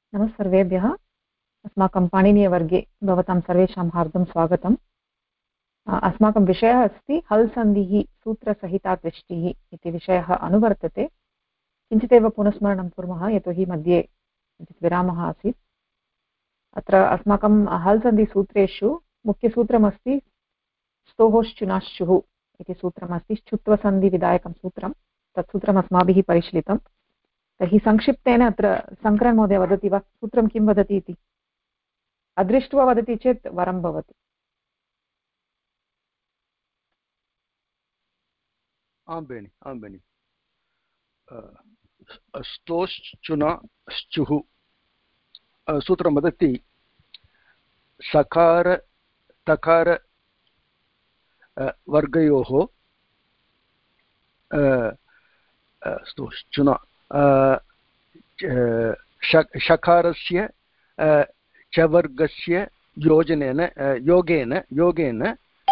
नमः सर्वेभ्यः। अस्माकं पाणिनीयवर्गे भवतां सर्वेषां हार्दं स्वागतम्। अस्माकं विषयः अस्ति हल् सन्धिः सूत्रसहिता दृष्टिः इति विषयः अनुवर्तते। किञ्चिदेव पुनस्मरणं कुर्मः, यतोहि मध्ये किञ्चित् विरामः आसीत्। अत्र अस्माकं हल् सन्धिसूत्रेषु मुख्यसूत्रमस्ति स्तोहोश्चुनाश्चुः इति सूत्रमस्ति। श्चुत्वसन्धिविधायकं सूत्रं, तत् सूत्रम् अस्माभिः परिशीलितं। तर्हि संक्षिप्तेन अत्र शङ्करन् महोदय वदति वा, सूत्रं किं वदति इति? अदृष्ट्वा वदति चेत् वरं भवति। आं बेनि स्तोश्चुनाश्चुः सूत्रं वदति सकार तकार वर्गयोः स्तोश्चुना शकारस्य च वर्गस्य योगेन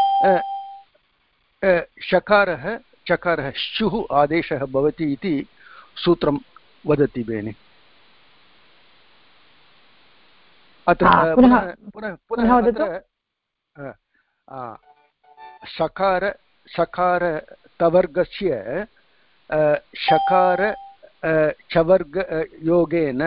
शकारः चकारः श्चुः आदेशः भवति इति सूत्रं वदति बेनि। अत्र पुनः सकार तवर्गस्य शकार चवर्ग योगेन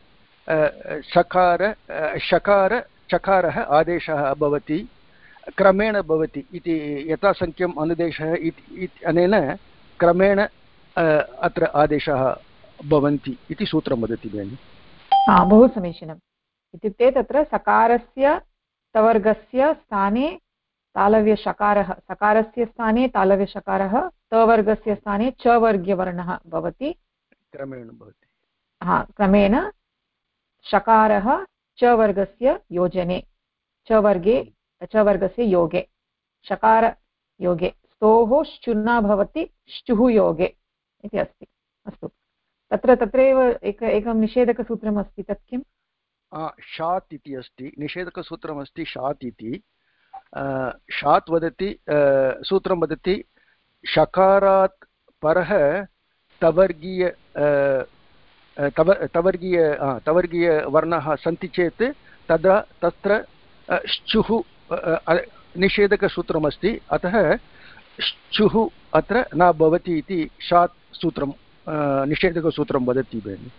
शकार चकारः आदेशः भवति, क्रमेण भवति इति यथासङ्ख्यम् अनुदेशः अनेन क्रमेण अत्र आदेशाः भवन्ति इति सूत्रं वदति बेनि। बहु समीचीनम्। इत्युक्ते तत्र सकारस्य तवर्गस्य स्थाने तालव्यषकारः, सकारस्य स्थाने तालव्यषकारः, तवर्गस्य स्थाने च वर्गीयवर्णः भवति, क्रमेण भवति। क्रमेण शकारः च वर्गस्य योजने, च वर्गस्य योगे, शकार योगे, स्तोः श्चुना भवति श्चुः योगे इति अस्ति। अस्तु, तत्रैव एकं निषेधकसूत्रम् अस्ति, तत् किम्? शात् इति अस्ति, निषेधकसूत्रमस्ति शात् इति। शात् वदति, सूत्रं वदति शकारात् परः तवर्गीयवर्णाः सन्ति चेत् तत्र श्चुः निषेधकसूत्रमस्ति, अतः श्चुः अत्र न भवति इति शात् सूत्रं निषेधकसूत्रं वदति बेनि।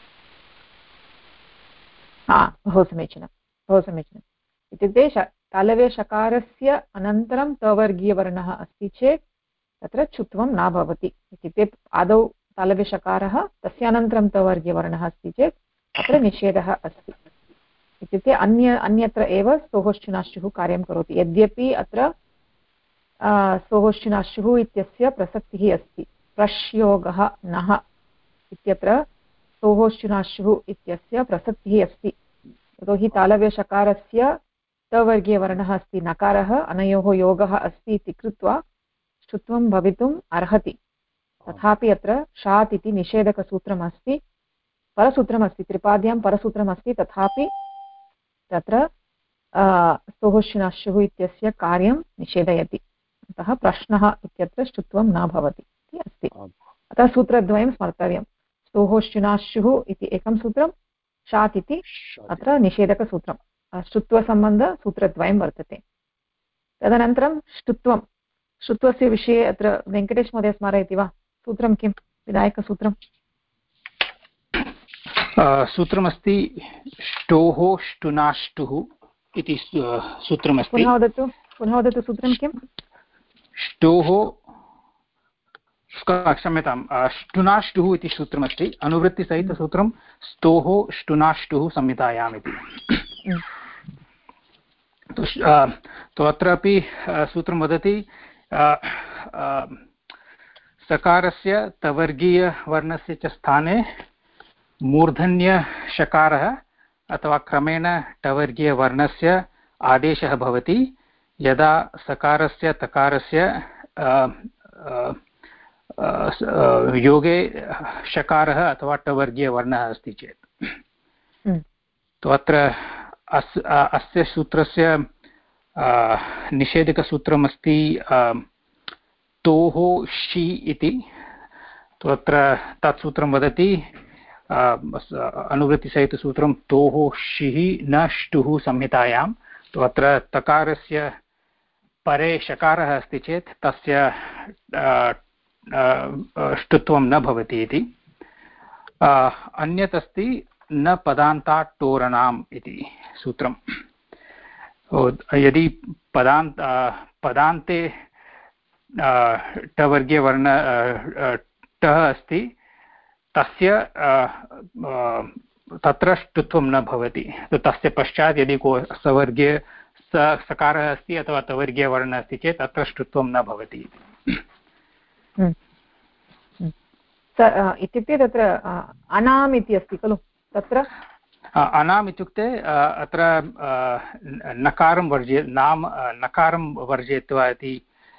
बहु समीचीनं, बहु समीचीनम्। इत्युक्ते तालव्यषकारस्य अनन्तरं तवर्गीयवर्णः अस्ति चेत् तत्र छुत्वं न भवति। इत्युक्ते आदौ तालव्यषकारः, तस्य अनन्तरं तवर्गीयवर्णः अस्ति चेत् अत्र निषेधः अस्ति। इत्युक्ते अन्यत्र एव स्तोहोश्चुनाश्चुः कार्यं करोति। यद्यपि अत्र स्तोहोश्चुनाश्चुः इत्यस्य प्रसक्तिः अस्ति, प्रश्योगः नः इत्यत्र स्तोहोश्चुनाश्चुः इत्यस्य प्रसक्तिः अस्ति। यतोहि तालव्यषकारस्य तवर्गीयवर्णः अस्ति नकारः, अनयोः योगः अस्ति इति कृत्वा श्चुत्वं भवितुम् अर्हति। तथापि अत्र शात् इति निषेधकसूत्रमस्ति, परसूत्रमस्ति, त्रिपाद्यां परसूत्रमस्ति, तथापि तत्र स्तोहोश्चुनाश्चुः इत्यस्य कार्यं निषेधयति। अतः प्रश्नः इत्यत्र श्चुत्वं न भवति इति अस्ति। अतः सूत्रद्वयं स्मर्तव्यं, स्तोहोश्चुनाश्चुः इति एकं सूत्रं, शात् इति अत्र निषेधकसूत्रं, श्चुत्वसम्बन्धसूत्रद्वयं वर्तते। तदनन्तरं श्चुत्वस्य विषये अत्र वेङ्कटेश महोदय स्मारयति वा? सूत्रं किं, विधायकसूत्रं? सूत्रमस्ति ष्टोः ष्टुनाष्टुः इति सूत्रमस्ति। पुनः वदतु सूत्रं किं? ष्टोः, क्षम्यतां, ष्टुनाष्टुः इति सूत्रमस्ति, अनुवृत्तिसहितसूत्रं स्तोः ष्टुनाष्टुः संहितायाम् इति। तो अत्रापि सूत्रं वदति सकारस्य तवर्गीयवर्णस्य च स्थाने मूर्धन्यषकारः अथवा क्रमेण टवर्गीयवर्णस्य आदेशः भवति यदा सकारस्य तकारस्य योगे शकारः अथवा टवर्गीयवर्णः अस्ति चेत्। तो अत्र अस्य सूत्रस्य निषेधकसूत्रमस्ति तोः षि इति। तो अत्र तत् सूत्रं वदति अनुवृत्तिसहितसूत्रं तोः शिः न ष्टुः संहितायां, तो अत्र तकारस्य परे शकारः अस्ति चेत् तस्य ष्टुत्वं न भवति इति। अन्यत् अस्ति न पदान्तात् टोरणाम् इति सूत्रं। यदि पदान्ते टवर्गीयवर्ण टः अस्ति तस्य तत्र ष्टुत्वं न भवति। तो तस्य पश्चात् यदि को सवर्गीय सकारः अस्ति अथवा तवर्गीयवर्णः अस्ति चेत् तत्र ष्टुत्वं न भवति। इत्युक्ते तत्र अनाम् इति अस्ति खलु, तत्र अनाम् इत्युक्ते अत्र नकारं नकारं वर्जयित्वा इति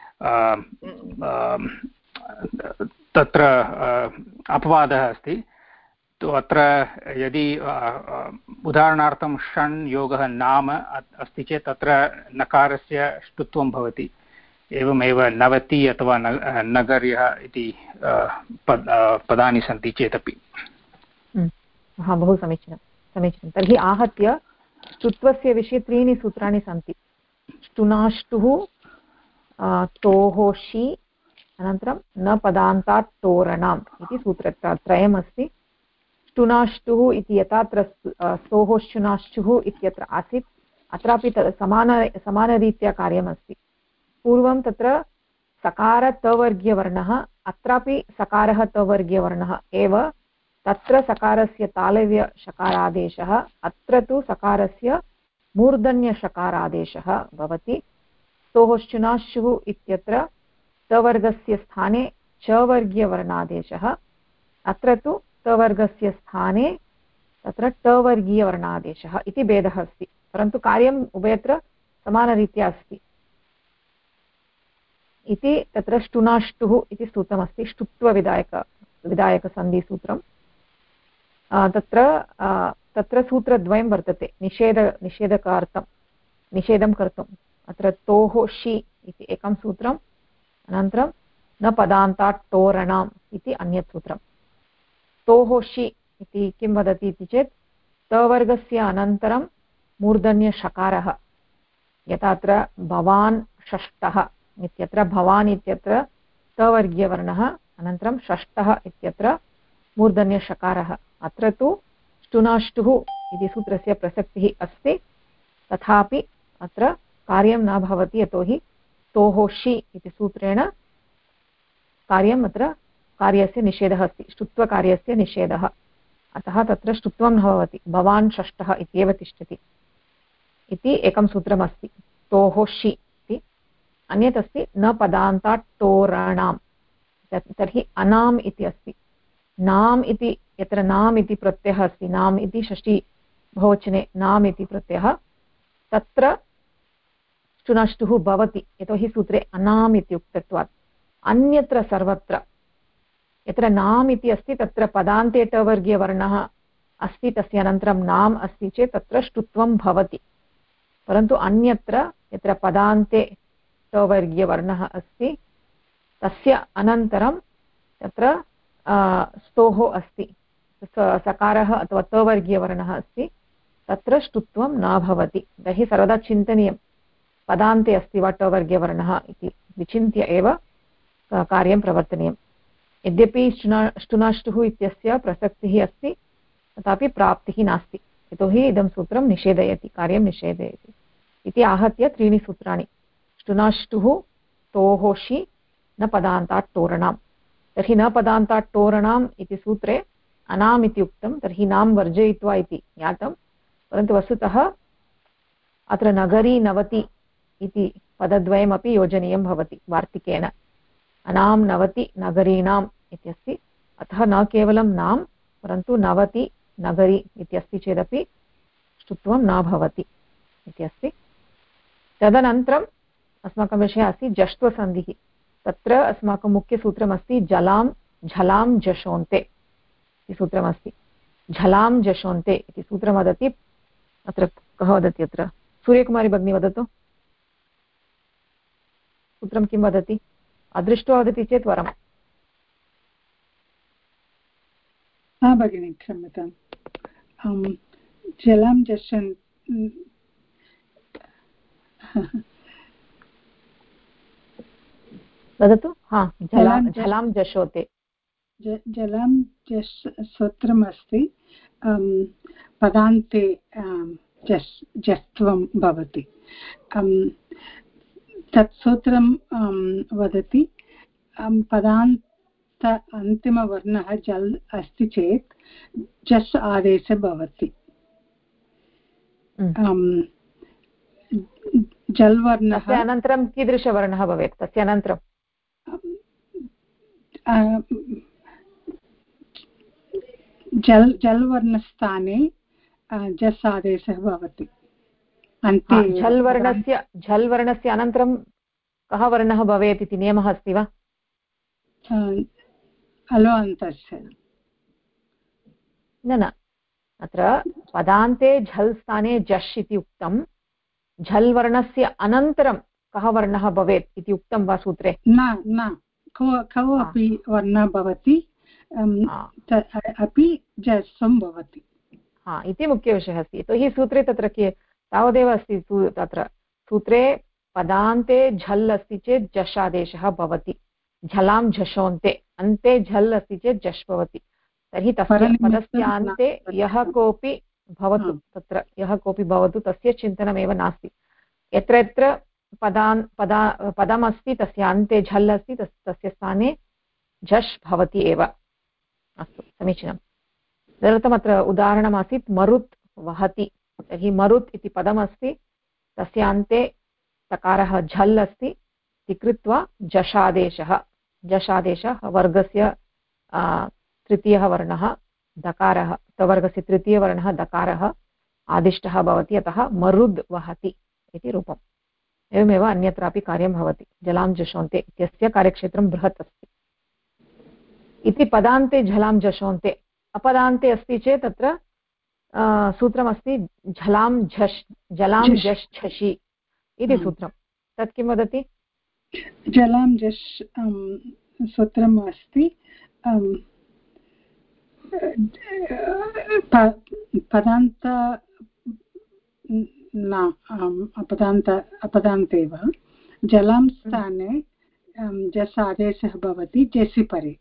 तत्र अपवादः अस्ति। तो अत्र यदि उदाहरणार्थं षण् योगः नाम अस्ति चेत् तत्र नकारस्य ष्टुत्वं भवति। एवमेव नवति अथवा नगर्यः इति पदानि सन्ति चेदपि। बहु समीचीनं समीचीनं। तर्हि आहत्य ष्टुत्वस्य विषये त्रीणि सूत्राणि सन्ति। ष्टुनाष्टुः, तोः षि, अनन्तरं न पदान्तात् टोरणाम् इति सूत्रत्रयम् अस्ति। ष्टुनाष्टुः इति यथा अत्र स्तोः ष्टुनाष्टुः इत्यत्र आसीत्, अत्रापि समानरीत्या कार्यमस्ति। पूर्वं तत्र सकार तवर्गीयवर्णः, अत्रापि सकारः तवर्गीयवर्णः एव। तत्र सकारस्य तालव्यषकारादेशः, अत्र तु सकारस्य मूर्धन्यषकारादेशः भवति। स्तोः ष्टुनाष्टुः इत्यत्र तवर्गस्य स्थाने चवर्गीयवर्णादेशः, अत्र तु तवर्गस्य स्थाने तत्र टवर्गीयवर्णादेशः इति भेदः अस्ति, परन्तु कार्यम् उभयत्र समानरीत्या अस्ति इति तत्र ष्टुनाष्टुः इति सूत्रमस्ति। ष्टुत्वविधायकसन्धिसूत्रं। तत्र सूत्रद्वयं वर्तते निषेधकार्थं निषेधं कर्तुम्। अत्र तोः षि इति एकं सूत्रम्, अनन्तरं न पदान्तात् टोरणाम् इति अन्यत् सूत्रम्। तोः षि इति किं वदति इति चेत् तवर्गस्य अनन्तरं मूर्धन्यषकारः, यथा अत्र भवान् षष्ठः इत्यत्र भवान् इत्यत्र तवर्गीयवर्णः, अनन्तरं षष्ठः इत्यत्र मूर्धन्यषकारः। अत्र तु ष्टुनाष्टुः इति सूत्रस्य प्रसक्तिः अस्ति, तथापि अत्र कार्यं न भवति, यतोहि तोः षि इति सूत्रेण कार्यम् अत्र कार्यस्य निषेधः अस्ति, ष्टुत्वकार्यस्य निषेधः। अतः तत्र ष्टुत्वं न भवति, भवान् षष्ठः इत्येव तिष्ठति इति एकं सूत्रमस्ति तोः षि इति। अन्यत् अस्ति न पदान्तात् टोरणाम्, तर्हि अनाम् इति अस्ति। नाम् इति यत्र नाम् इति प्रत्ययः अस्ति, नाम् इति षष्ठी बहुवचने नाम् इति प्रत्ययः, तत्र ष्टुनाष्टुः भवति, यतोहि सूत्रे अनाम् इति उक्तत्वात्। अन्यत्र सर्वत्र यत्र नाम् इति अस्ति तत्र पदान्ते टवर्गीयवर्णः अस्ति, तस्य अनन्तरं नाम् अस्ति चेत् तत्र ष्टुत्वं भवति, परन्तु अन्यत्र यत्र पदान्ते टवर्गीयवर्णः अस्ति तस्य अनन्तरं तत्र स्तोः अस्ति, सकारः अथवा तवर्गीयवर्णः अस्ति, तत्र ष्टुत्वं न भवति। तर्हि सर्वदा चिन्तनीयं पदान्ते अस्ति वा टवर्गीयवर्णः इति विचिन्त्य एव कार्यं प्रवर्तनीयम्। यद्यपि ष्टुनाष्टुः इत्यस्य प्रसक्तिः अस्ति, तथापि प्राप्तिः नास्ति, यतोहि इदं सूत्रं निषेधयति, कार्यं निषेधयति इति आहत्य त्रीणि सूत्राणि। ष्टुनाष्टुः, तोः षि, न पदान्तात् टोरणाम्। तर्हि न पदान्तात् टोरणाम् इति सूत्रे अनाम् इति उक्तं, तर्हि नाम वर्जयित्वा इति ज्ञातं, परन्तु वस्तुतः अत्र नगरी नवति इति पदद्वयमपि योजनीयं भवति वार्तिकेन। अनां नवति नगरीणाम् इत्यस्ति, अतः न केवलं नाम परन्तु नवति नगरी इत्यस्ति चेदपि ष्टुत्वं न भवति इत्यस्ति। तदनन्तरम् अस्माकं विषयः अस्ति जष्ट्वसन्धिः। तत्र अस्माकं मुख्यसूत्रमस्ति जलां झलां जशोन्ते इति सूत्रमस्ति। झलां जशोन्ते इति सूत्रं वदति, अत्र कः वदति, अत्र सूर्यकुमारी भगिनी वदतु, सूत्रं किं वदति? अदृष्ट्वा वदति चेत् वरम्। भगिनि क्षम्यताम् जलं जशन् वदतु। झलां जशोते। जलं सूत्रमस्ति पदान्ते जस्त्वं भवति। तत् सूत्रं वदति पदान्त अन्तिमवर्णः जल् अस्ति चेत् जस् आदेशः भवति। जल् वर्णः अनन्तरं कीदृशवर्णः भवेत्? तस्य अनन्तरं जल् वर्णस्थाने जस् आदेशः भवति। झल् वर्णस्य अनन्तरं कः वर्णः भवेत् इति नियमः अस्ति वा? अलोऽन्तस्य न अत्र पदान्ते झल् स्थाने जश् इति उक्तं। झल् वर्णस्य अनन्तरं कः वर्णः भवेत् इति उक्तं वा सूत्रे? न कौ अपि वर्णः भवति अपि जस्वं भवति इति मुख्यविषयः अस्ति। यतोहि सूत्रे तत्र तावदेव अस्ति। तत्र सूत्रे पदान्ते झल् अस्ति चेत् जश् आदेशः भवति। झलां झषोन्ते अन्ते झल् अस्ति चेत् जश् भवति। तर्हि तस्य पदस्य अन्ते यः कोऽपि भवतु, तत्र यः कोऽपि भवतु, तस्य चिन्तनमेव नास्ति। यत्र यत्र पदमस्ति तस्य अन्ते झल् अस्ति तस्य स्थाने झष् भवति एव। अस्तु, समीचीनं। तदर्थम् अत्र उदाहरणमासीत् मरुत् वहति। तर्हि मरुत् इति पदमस्ति, तस्य अन्ते तकारः झल् अस्ति इति कृत्वा जशादेशः वर्गस्य तृतीयः वर्णः दकारः, वर्गस्य तृतीयवर्णः दकारः आदिष्टः भवति। अतः मरुद् वहति इति रूपम्। एवमेव अन्यत्रापि कार्यं भवति। जलां जशोन्ते इत्यस्य कार्यक्षेत्रं बृहत् अस्ति इति। पदान्ते झलां जशोन्ते, अपदान्ते अस्ति चेत् तत्र सूत्रमस्ति जलां जश् झषि इति सूत्रं। तत् किं वदति? जलां जश् सूत्रम् अस्ति पदान्त न अपदान्ते एव जलां स्थाने जस् आदेशः भवति जेसि परे।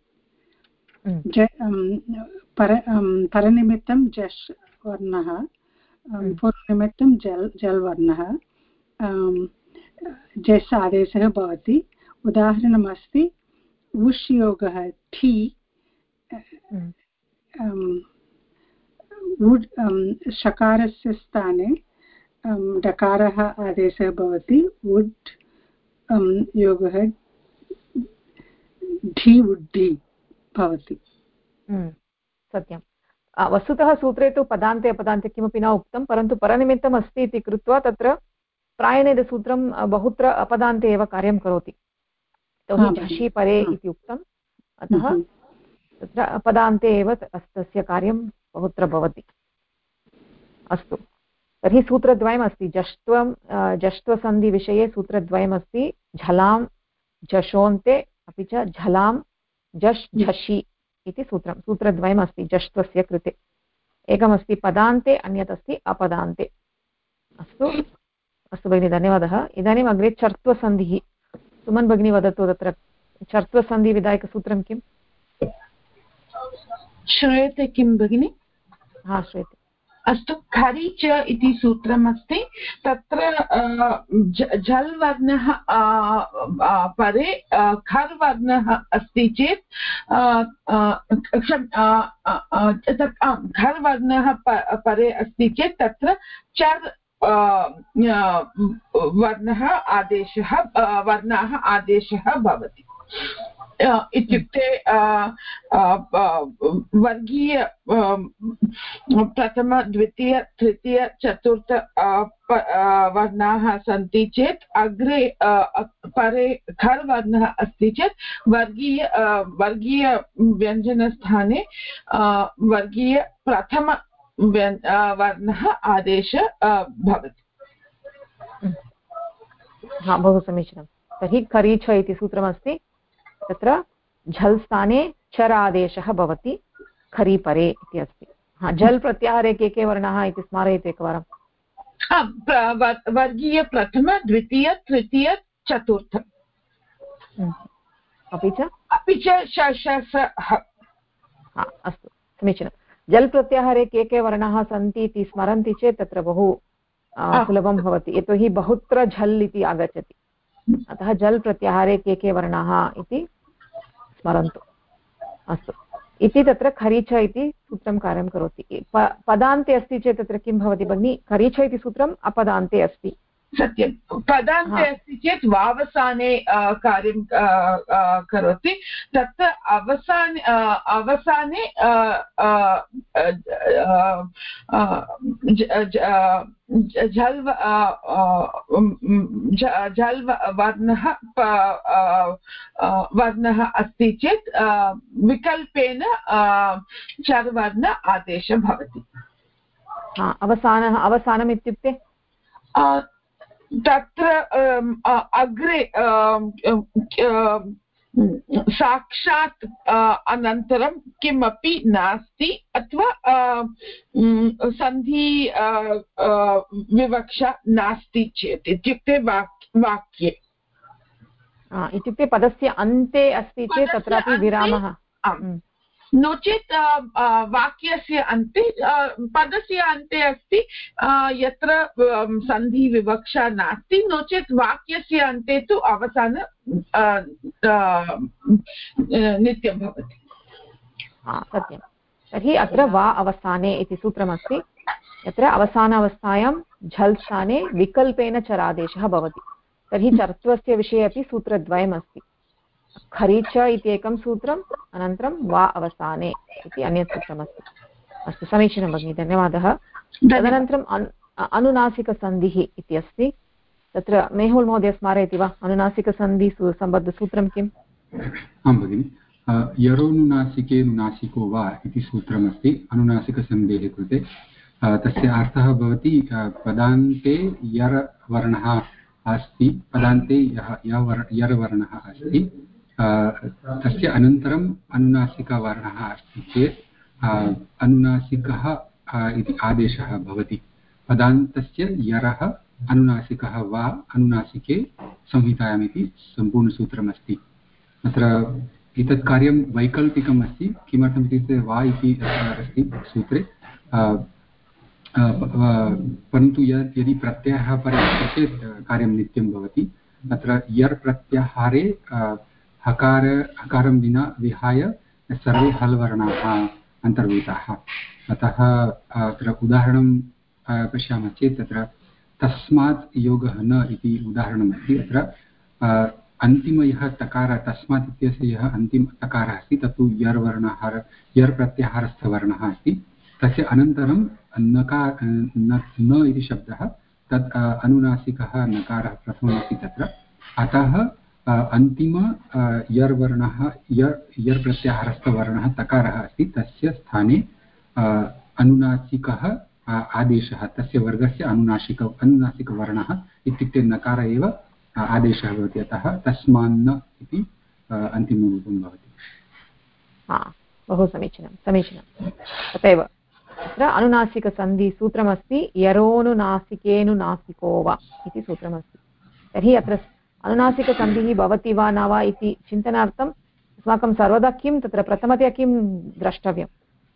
परनिमित्तं जश् वर्णः, पूर्वनिमित्तं जल् वर्णः, जस् आदेशः भवति। उदाहरणमस्ति उष् योगः ठी, शकारस्य स्थाने डकारः आदेशः भवति। वुड् योगः ढि वुड्ढि भवति। सत्यं। वस्तुतः सूत्रे तु पदान्ते अपदान्ते किमपि न उक्तं, परन्तु परनिमित्तम् अस्ति इति कृत्वा तत्र प्रायेण बहुत्र अपदान्ते एव कार्यं करोति। यतोहि झषि परे इति उक्तम्, अतः तत्र अपदान्ते एव तस्य कार्यं बहुत्र भवति। अस्तु, तर्हि सूत्रद्वयमस्ति। जष्ट्वसन्धिविषये सूत्रद्वयमस्ति। झलां जशोन्ते अपि च झलां जश् झषि इति सूत्रद्वयमस्ति जष्ट्वस्य कृते। एकमस्ति पदान्ते, अन्यत् अस्ति अपदान्ते। अस्तु भगिनि, धन्यवादः। इदानीम् अग्रे चर्त्वसन्धिः। सुमन् भगिनी वदतु, तत्र चर्त्वसन्धिविधायकसूत्रं किम्? श्रूयते किं भगिनि? श्रूयते। अस्तु, खरि च इति सूत्रमस्ति। तत्र झल् वर्णः परे खर् वर्णः अस्ति चेत् खर् वर्णः परे अस्ति चेत् तत्र चर् वर्णाः आदेशः भवति। इत्युक्ते वर्गीय प्रथम द्वितीय तृतीय चतुर्थ वर्णाः सन्ति चेत् अग्रे परे खर् वर्णः अस्ति चेत् वर्गीय व्यञ्जनस्थाने वर्गीय प्रथम वर्णः आदेशः भवति। बहु समीचीनं। तर्हि खरीच इति सूत्रमस्ति। तत्र झल् स्थाने चर् आदेशः भवति। खरि परे इति अस्ति। जल् प्रत्याहारे के वर्णाः इति स्मारयतु एकवारं। वर्गीय प्रथम द्वितीय तृतीय चतुर्थ अपि च अस्तु समीचीनं। जल् प्रत्याहारे के वर्णाः सन्ति इति स्मरन्ति चेत् तत्र बहु सुलभं भवति, यतोहि बहुत्र झल् इति आगच्छति। अतः जल् प्रत्याहारे के वर्णाः इति स्मरन्तु। अस्तु, इति तत्र खरीच इति सूत्रं कार्यं करोति। पदान्ते अस्ति चेत् तत्र किं भवति भगिनि? खरीच इति सूत्रम् अपदान्ते अस्ति। सत्यं, पदान्ते अस्ति चेत् वावसाने कार्यं करोति। तत्र अवसाने झल् वर्णः अस्ति चेत् विकल्पेन चर्वर्ण आदेशः भवति। अवसानम् इत्युक्ते तत्र अग्रे साक्षात् अनन्तरं किमपि नास्ति, अथवा सन्धि विवक्षा नास्ति चेत्, इत्युक्ते वाक्ये इत्युक्ते पदस्य अन्ते अस्ति चेत् तत्रापि विरामः, नो चेत् वाक्यस्य अन्ते पदस्य अन्ते अस्ति यत्र सन्धिविवक्षा नास्ति, नो चेत् वाक्यस्य अन्ते तु अवसान नित्यं भवति। सत्यं। तर्हि अत्र वा अवसाने इति सूत्रमस्ति, यत्र अवसानावस्थायां झल् स्थाने विकल्पेन चरादेशः भवति। तर्हि चर्त्वस्य विषये अपि सूत्रद्वयमस्ति। खरीच इति एकं सूत्रम्, अनन्तरं वा अवसाने इति अन्यत् सूत्रमस्ति। अस्तु समीचीनं भगिनि, धन्यवादः। तदनन्तरम् अनुनासिकसन्धिः इति अस्ति। तत्र मेहुल् महोदय स्मारयति वा? अनुनासिकसन्धिः सम्बद्धसूत्रं किम्? आं भगिनि, यरोनुनासिके नुनासिको वा इति सूत्रमस्ति अनुनासिकसन्धेः कृते। तस्य अर्थः भवति पदान्ते यर् वर्णः अस्ति, पदान्ते यर् वर्णः अस्ति, तस्य अनन्तरम् अनुनासिकवर्णः अस्ति चेत् अनुनासिकः इति आदेशः भवति। पदान्तस्य यरः अनुनासिकः वा अनुनासिके संहितायाम् इति सम्पूर्णसूत्रमस्ति। अत्र एतत् कार्यं वैकल्पिकम् अस्ति। किमर्थम् इत्युक्ते वा इति अस्ति सूत्रे, परन्तु यदि प्रत्ययः परे अस्ति चेत् कार्यं नित्यं भवति। अत्र यर् प्रत्याहारे हकारं विहाय सर्वे हल् वर्णाः अन्तर्भूताः। अतः अत्र उदाहरणं पश्यामः चेत् तत्र तस्मात् योगः न इति उदाहरणमस्ति। अत्र अन्तिमयः तकारः, तस्मात् इत्यस्य यः अन्तिमतकारः अस्ति तत्तु यर् प्रत्याहारस्थवर्णः अस्ति। तस्य अनन्तरं न इति शब्दः, तत् अनुनासिकः नकारः प्रथममस्ति तत्र। अतः अन्तिम यर् वर्णः यर् प्रत्याहारस्थवर्णः तकारः अस्ति, तस्य स्थाने अनुनासिकः आदेशः, तस्य वर्गस्य अनुनासिकवर्णः इत्युक्ते नकार एव आदेशः भवति। अतः तस्मान्न इति अन्तिमरूपं भवति। बहु समीचीनं। तथैव अत्र अनुनासिकसन्धिसूत्रमस्ति यरोनुनासिकेनुनासिको वा इति सूत्रमस्ति। तर्हि अत्र अनुनासिकसन्धिः भवति वा न वा इति चिन्तनार्थम् अस्माकं सर्वदा किं तत्र प्रथमतया किं द्रष्टव्यम्?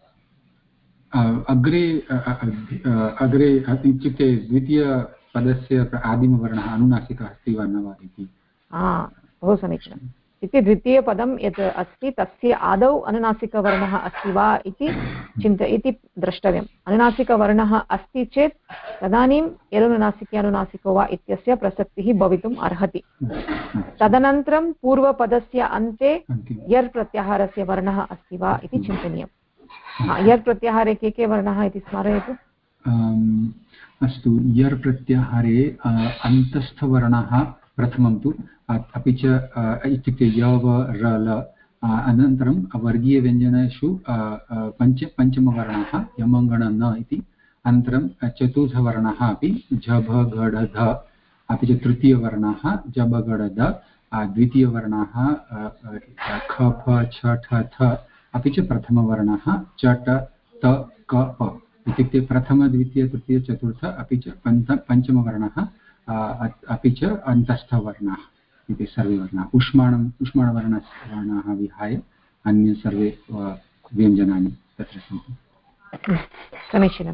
अग्रे इत्युक्ते द्वितीयपदस्य आदिमवर्णः अनुनासिकः अस्ति वा न वा इति। बहु समीचीनम्। इति द्वितीयपदं यत् अस्ति तस्य आदौ अनुनासिकवर्णः अस्ति वा इति द्रष्टव्यम्। अनुनासिकवर्णः अस्ति चेत् तदानीं यरुनुनासिके अनुनासिको वा इत्यस्य प्रसक्तिः भवितुम् अर्हति। तदनन्तरं पूर्वपदस्य अन्ते यर् प्रत्याहारस्य वर्णः अस्ति वा इति चिन्तनीयम्। यर् प्रत्याहारे के वर्णाः इति स्मारयतु। अस्तु, यर् प्रत्याहारे अन्तस्थवर्णाः प्रथमं तु, अपि च इत्युक्ते य व र ल, अनन्तरं वर्गीयव्यञ्जनेषु पञ्चमवर्णाः यमङ्गण न इति, अनन्तरं चतुर्थवर्णाः अपि झ भ घ ढ ध, अपि च तृतीयवर्णाः ज ब घ ढ ध, द्वितीयवर्णाः ख फ छ ठ थ, अपि च प्रथमवर्णः च ट त क प इत्युक्ते प्रथम द्वितीय तृतीय चतुर्थ अपि च पञ्चमवर्णः अपि च अन्तस्थवर्णाः इति सर्वे वर्णाः उष्माणवर्णाः विहाय अन्ये सर्वे व्यञ्जनानि तत्र सन्ति। समीचीनम्।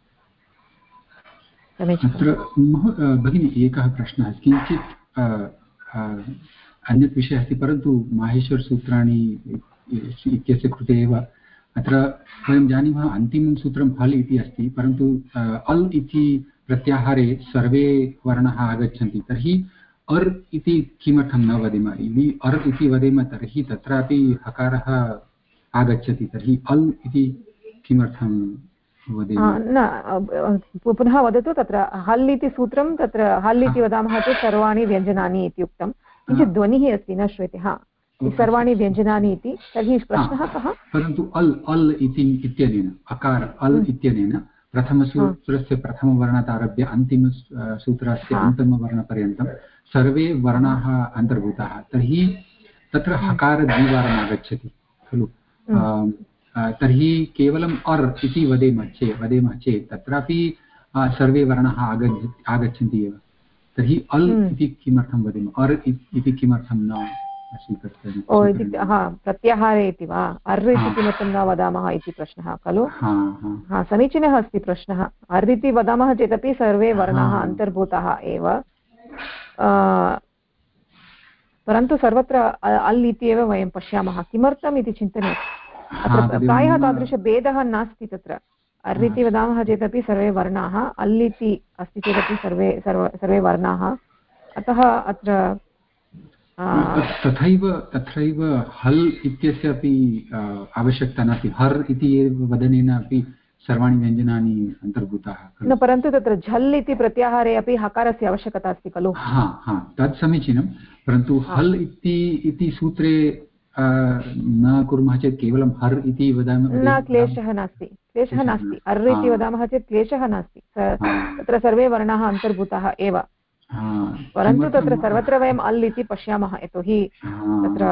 अत्र भगिनी एकः प्रश्नः किञ्चित् अन्यत् विषयः अस्ति परन्तु माहेश्वरसूत्राणि इत्यस्य कृते एव अत्र वयं जानीमः अन्तिमं सूत्रं हल् इति अस्ति परन्तु अल् इति प्रत्याहारे सर्वे वर्णाः आगच्छन्ति तर्हि अर् इति किमर्थं न वदेम यदि अर् इति वदेम तर्हि तत्रापि हकारः आगच्छति तर्हि अल् इति किमर्थं न पुनः वदतु तत्र हल् इति सूत्रं तत्र हल् इति वदामः चेत् सर्वाणि व्यञ्जनानि इति उक्तं किञ्चित् ध्वनिः अस्ति न श्रूयते सर्वाणि व्यञ्जनानि इति तर्हि प्रश्नः कः परन्तु अल् अल् इत्यनेन अकार अल् इत्यनेन प्रथमसूत्रस्य प्रथमवर्णात् आरभ्य अन्तिमसूत्रस्य अन्तिमवर्णपर्यन्तं सर्वे वर्णाः अन्तर्भूताः तर्हि तत्र हकारद्विवारम् आगच्छति खलु तर्हि केवलम् अर् इति वदेमः चेत् तत्रापि सर्वे वर्णाः आगच्छन्ति एव तर्हि अल् इति किमर्थं वदेम अर् इति किमर्थं न स्वीकर्तव्यं प्रत्याहारे इति वा अर् इति किमर्थं न वदामः इति प्रश्नः खलु समीचीनः अस्ति प्रश्नः अर् इति वदामः चेदपि सर्वे वर्णाः अन्तर्भूताः एव परन्तु सर्वत्र अल् इति एव वयं पश्यामः किमर्थम् इति चिन्तनीयम् अत्र प्रायः तादृशभेदः नास्ति तत्र अर् इति वदामः चेदपि सर्वे वर्णाः अल् इति अस्ति चेदपि सर्वे वर्णाः अतः अत्र तथैव हल् इत्यस्य अपि आवश्यकता नास्ति हर् इति एव वदनेन अपि सर्वाणि व्यञ्जनानि अन्तर्भूताः न परन्तु तत्र झल् इति प्रत्याहारे अपि हकारस्य आवश्यकता अस्ति खलु तत् समीचीनं परन्तु हल् इति सूत्रे न कुर्मः चेत् केवलं हर् इति वदामः न क्लेशः नास्ति अर् इति वदामः चेत् क्लेशः नास्ति तत्र सर्वे वर्णाः अन्तर्भूताः एव परन्तु तत्र सर्वत्र वयम् अल् इति पश्यामः यतोहि तत्र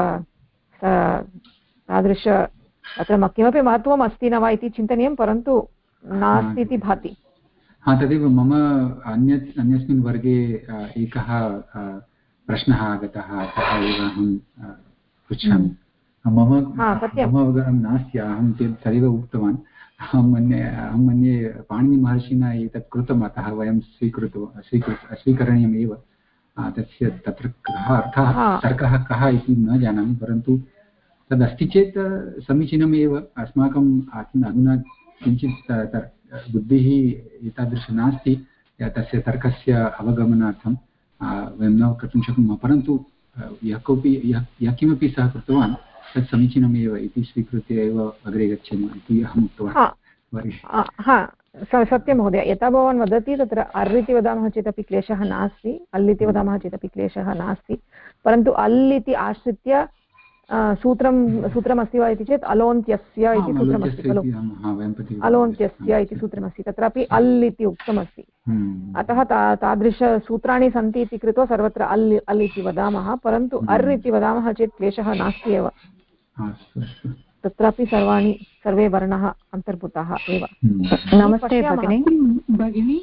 तादृश तत्र किमपि महत्त्वम् अस्ति न वा इति चिन्तनीयं परन्तु नास्ति इति भाति तदेव मम अन्यस्मिन् वर्गे एकः प्रश्नः आगतः अतः एव अहं पृच्छामि मम अवगमनं नास्ति अहं तदेव उक्तवान् अहं मन्ये पाणिनिमहर्षिणा एतत् कृतम् अतः वयं स्वीकरणीयमेव तस्य तत्र कः अर्थः तर्कः कः इति न जानामि परन्तु तदस्ति चेत् समीचीनमेव अस्माकम् अधुना किञ्चित् बुद्धिः एतादृश नास्ति तस्य तर्कस्य अवगमनार्थं वयं न कर्तुं शक्नुमः परन्तु यः किमपि सः कृतवान् तत् समीचीनमेव इति स्वीकृत्य एव अग्रे गच्छेम इति अहम् उक्तवान् सत्यं महोदय यथा भवान् वदति तत्र अर् इति वदामः चेदपि क्लेशः नास्ति अल् इति वदामः चेदपि क्लेशः नास्ति परन्तु अल् इति आश्रित्य सूत्रमस्ति वा इति चेत् अलोन्त्यस्य इति सूत्रमस्ति खलु अलोन्त्यस्य इति सूत्रमस्ति तत्रापि अल् इति उक्तमस्ति अतः तादृशसूत्राणि सन्ति इति कृत्वा सर्वत्र अल् इति वदामः परन्तु अर् इति वदामः चेत् क्लेशः नास्ति एव तत्रापि सर्वे वर्णाः अन्तर्भूताः एव नमस्ते भगिनी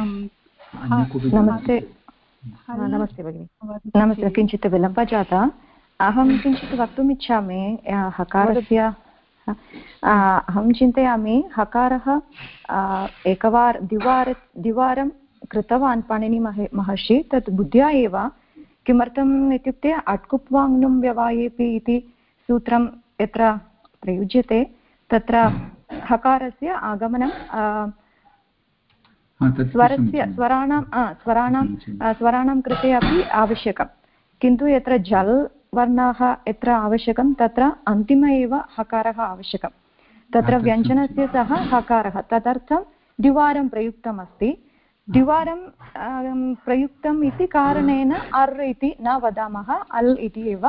नमस्ते भगिनी नमस्ते किञ्चित् विलम्बः जातः अहं किञ्चित् वक्तुम् इच्छामि हकारस्य अहं चिन्तयामि हकारः द्विवारं कृतवान् पाणिनि महर्षि तत् बुद्ध्या एव किमर्थम् इत्युक्ते अट्कुप्वाङ्नुं व्यवायेपि इति सूत्रं यत्र प्रयुज्यते तत्र हकारस्य आगमनं स्वराणां कृते अपि आवश्यकं किन्तु यत्र जल् वर्णाः यत्र आवश्यकं तत्र अन्तिम एव हकारः आवश्यकं तत्र व्यञ्जनस्य सह हकारः तदर्थं द्विवारं प्रयुक्तमस्ति द्विवारं प्रयुक्तम् इति कारणेन अर् इति न वदामः अल् इति एव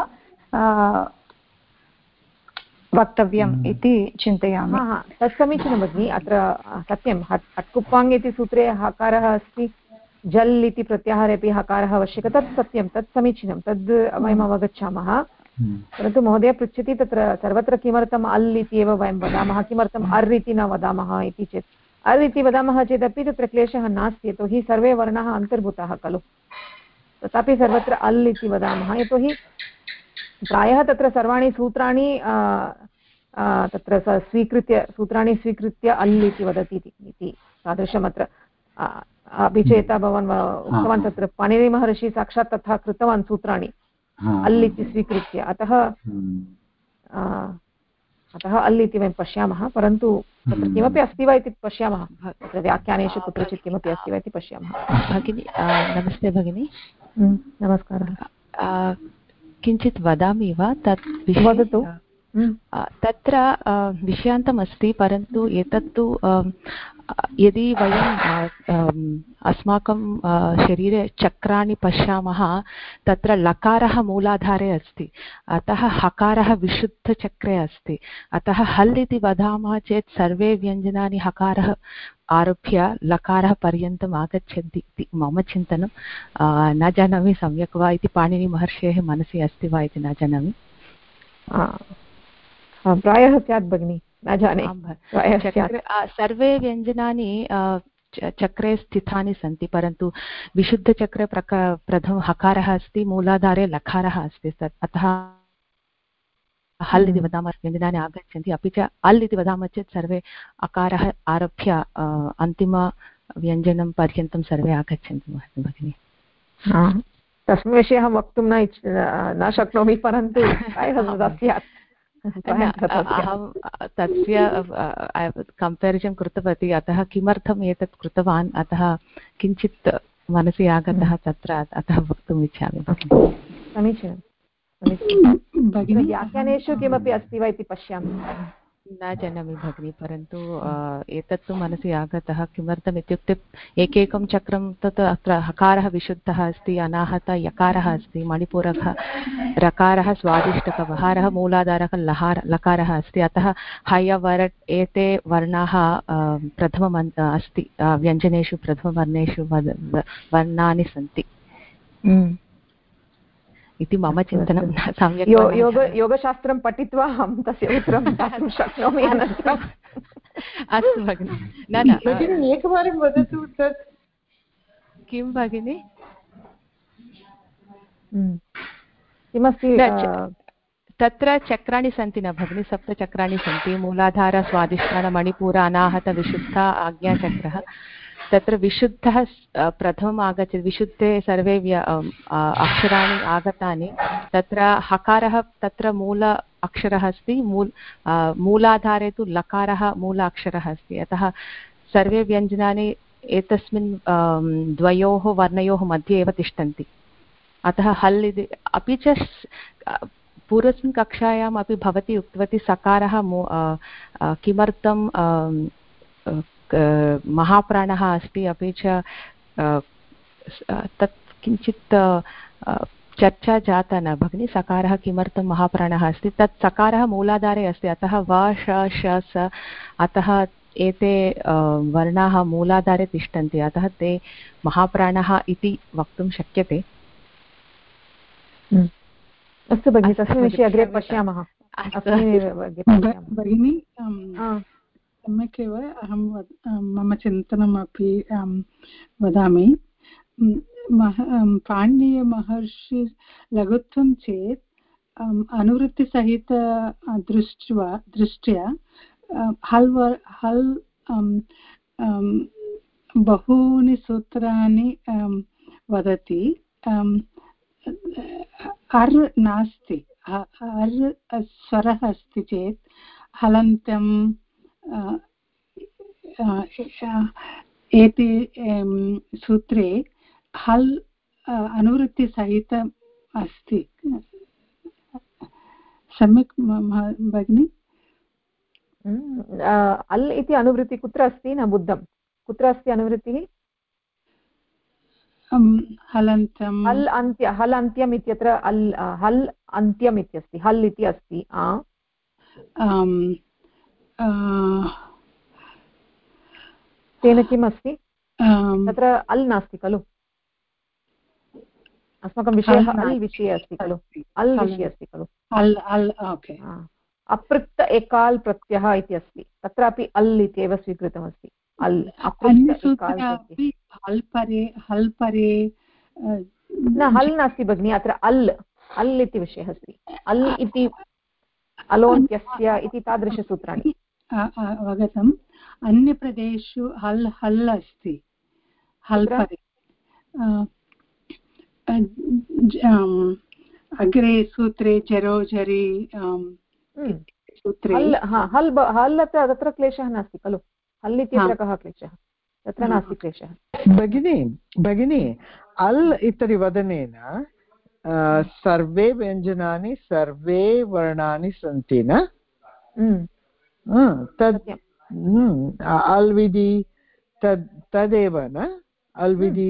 वक्तव्यम् इति चिन्तयामि तत् समीचीनं भगिनि अत्र सत्यं हट्कुप्पाङ् इति सूत्रे हकारः अस्ति जल् इति प्रत्याहारे अपि हकारः आवश्यकः तत् सत्यं तत् समीचीनं तद् वयम् अवगच्छामः परन्तु महोदय पृच्छति तत्र सर्वत्र किमर्थम् अल् इति एव वयं वदामः, किमर्थम् अर् इति न वदामः इति चेत्, अर् इति वदामः चेदपि तत्र क्लेशः नास्ति, यतोहि सर्वे वर्णाः अन्तर्भूताः खलु, तथापि सर्वत्र अल् इति वदामः, यतोहि प्रायः तत्र सर्वाणि सूत्राणि तत्र सूत्राणि स्वीकृत्य अल् इति वदति इति तादृशम् अत्र। अपि च यथा भवान् उक्तवान् तत्र पाणिनिमहर्षिः साक्षात् तथा कृतवान् सूत्राणि अल् इति स्वीकृत्य, अतः अल् इति वयं पश्यामः। परन्तु तत्र किमपि अस्ति वा इति पश्यामः, तत्र व्याख्यानेषु कुत्रचित् किमपि अस्ति वा इति पश्यामः। भगिनी नमस्ते भगिनी। नमस्कारः। किञ्चित् वदामि वा? तत् वदतु। तत्र विषयान्तमस्ति, परन्तु एतत्तु यदि वयं अस्माकं शरीरे चक्राणि पश्यामः, तत्र लकारः मूलाधारे अस्ति, अतः हकारः विशुद्धचक्रे अस्ति, अतः हल् इति वदामः चेत् सर्वे व्यञ्जनानि हकारः आरभ्य लकारः पर्यन्तम् आगच्छन्ति इति मम चिन्तनं। न जानामि सम्यक् वा इति, पाणिनिमहर्षेः मनसि अस्ति वा इति न जानामि। प्रायः स्यात् भगिनि, न जाने। सर्वे व्यञ्जनानि चक्रे स्थितानि सन्ति, परन्तु विशुद्धचक्रे प्रथमं हकारः अस्ति, मूलाधारे लकारः अस्ति, अतः हल् इति वदामः व्यञ्जनानि आगच्छन्ति। अपि च अल् इति वदामः चेत् सर्वे अकारः आरभ्य अन्तिमव्यञ्जनं पर्यन्तं सर्वे आगच्छन्ति भगिनि। तस्मिन् विषये अहं वक्तुं न शक्नोमि, परन्तु प्रायः स्यात्। अहं तस्य कम्पेरिसन् कृतवती, अतः किमर्थम् एतत् कृतवान्, अतः किञ्चित् मनसि आगतः तत्र, अतः वक्तुम् इच्छामि। समीचीनं। व्याख्यानेषु किमपि अस्ति वा इति पश्यामि। न जानामि भगिनि, परन्तु एतत्तु मनसि आगतः। किमर्थम् इत्युक्ते एकैकं चक्रं तत् अत्र हकारः विशुद्धः अस्ति, अनाहत यकारः अस्ति, मणिपूरकः रकारः, स्वादिष्टकः वहारः, मूलाधारः लकारः अस्ति, अतः हय वर् एते वर्णाः प्रथमम् अस्ति, व्यञ्जनेषु प्रथमवर्णेषु वर्णानि सन्ति इति मम चिन्तनं। सम्यक् योगशास्त्रं पठित्वा अहं तस्य उत्तरं दातुं शक्नोमि। अस्तु भगिनि। न एकवारं वदतु तत् किं भगिनि? किमस्ति तत्र चक्राणि सन्ति न भगिनि, 7 चक्राणि सन्ति। मूलाधार, स्वादिष्ठान, मणिपूर, अनाहत, विशुद्ध, आज्ञाचक्रः। तत्र विशुद्धः प्रथमम् आगच्छति, विशुद्धे सर्वे अक्षराणि आगतानि। तत्र हकारः तत्र मूल अक्षरः अस्ति, मूलाधारे तु लकारः मूल अक्षरः अस्ति, अतः सर्वे व्यञ्जनानि एतस्मिन् द्वयोः वर्णयोः मध्ये एव तिष्ठन्ति, अतः हल् इति। अपि च पूर्वस्मिन् कक्षायाम् अपि भवती उक्तवती सकारः किमर्थं महाप्राणः अस्ति, अपि च तत् किञ्चित् चर्चा जाता न भगिनि, सकारः किमर्थं महाप्राणः अस्ति। तत् सकारः मूलाधारे अस्ति, अतः व श श स, अतः एते वर्णाः मूलाधारे तिष्ठन्ति, अतः ते महाप्राणः इति वक्तुं शक्यते। अस्तु भगिनि, तस्मिन् विषये अग्रे पश्यामः। भगिनि सम्यक् एव, अहं मम चिन्तनमपि वदामि। पाणिनीयमहर्षि लघुत्वं चेत् अनुवृत्तिसहित दृष्ट्या हल् बहूनि सूत्राणि वदति। अर् नास्ति, अर् स्वरः अस्ति चेत् हलन्तं एते सूत्रे हल् अनुवृत्तिसहित अस्ति। सम्यक् भगिनि? अल् इति अनुवृत्तिः कुत्र अस्ति न बुद्धं, कुत्र अस्ति अनुवृत्तिः? हलन्तं, हल् अन्त्यम् इत्यत्र हल् अन्त्यम् इत्यस्ति, हल् इति अस्ति। तेन किम् अस्ति? तत्र अल् नास्ति खलु? अस्माकं विषयः अल् विषये अस्ति खलु, अल् विषये अस्ति खलु। अपृक्त एकाल् प्रत्ययः इति अस्ति, तत्रापि अल् इत्येव स्वीकृतमस्ति। अल् न हल् नास्ति भगिनि, अत्र अल् अल् इति विषयः अस्ति। अल् इति अलोन्त्यस्य इति तादृशसूत्राणि अवगतम्। अन्यप्रदेशेषु हल् हल् अस्ति, हल् परे अग्रे सूत्रे जरो जरि सूत्रे हल् तत्र क्लेशः नास्ति खलु, हल् इत्यत्र कः क्लेशः, तत्र नास्ति क्लेशः। भगिनी अल् इति वदनेन सर्वे व्यञ्जनानि सर्वे वर्णानि सन्ति न, तद् अल्विधि तदेव न, अल्विधि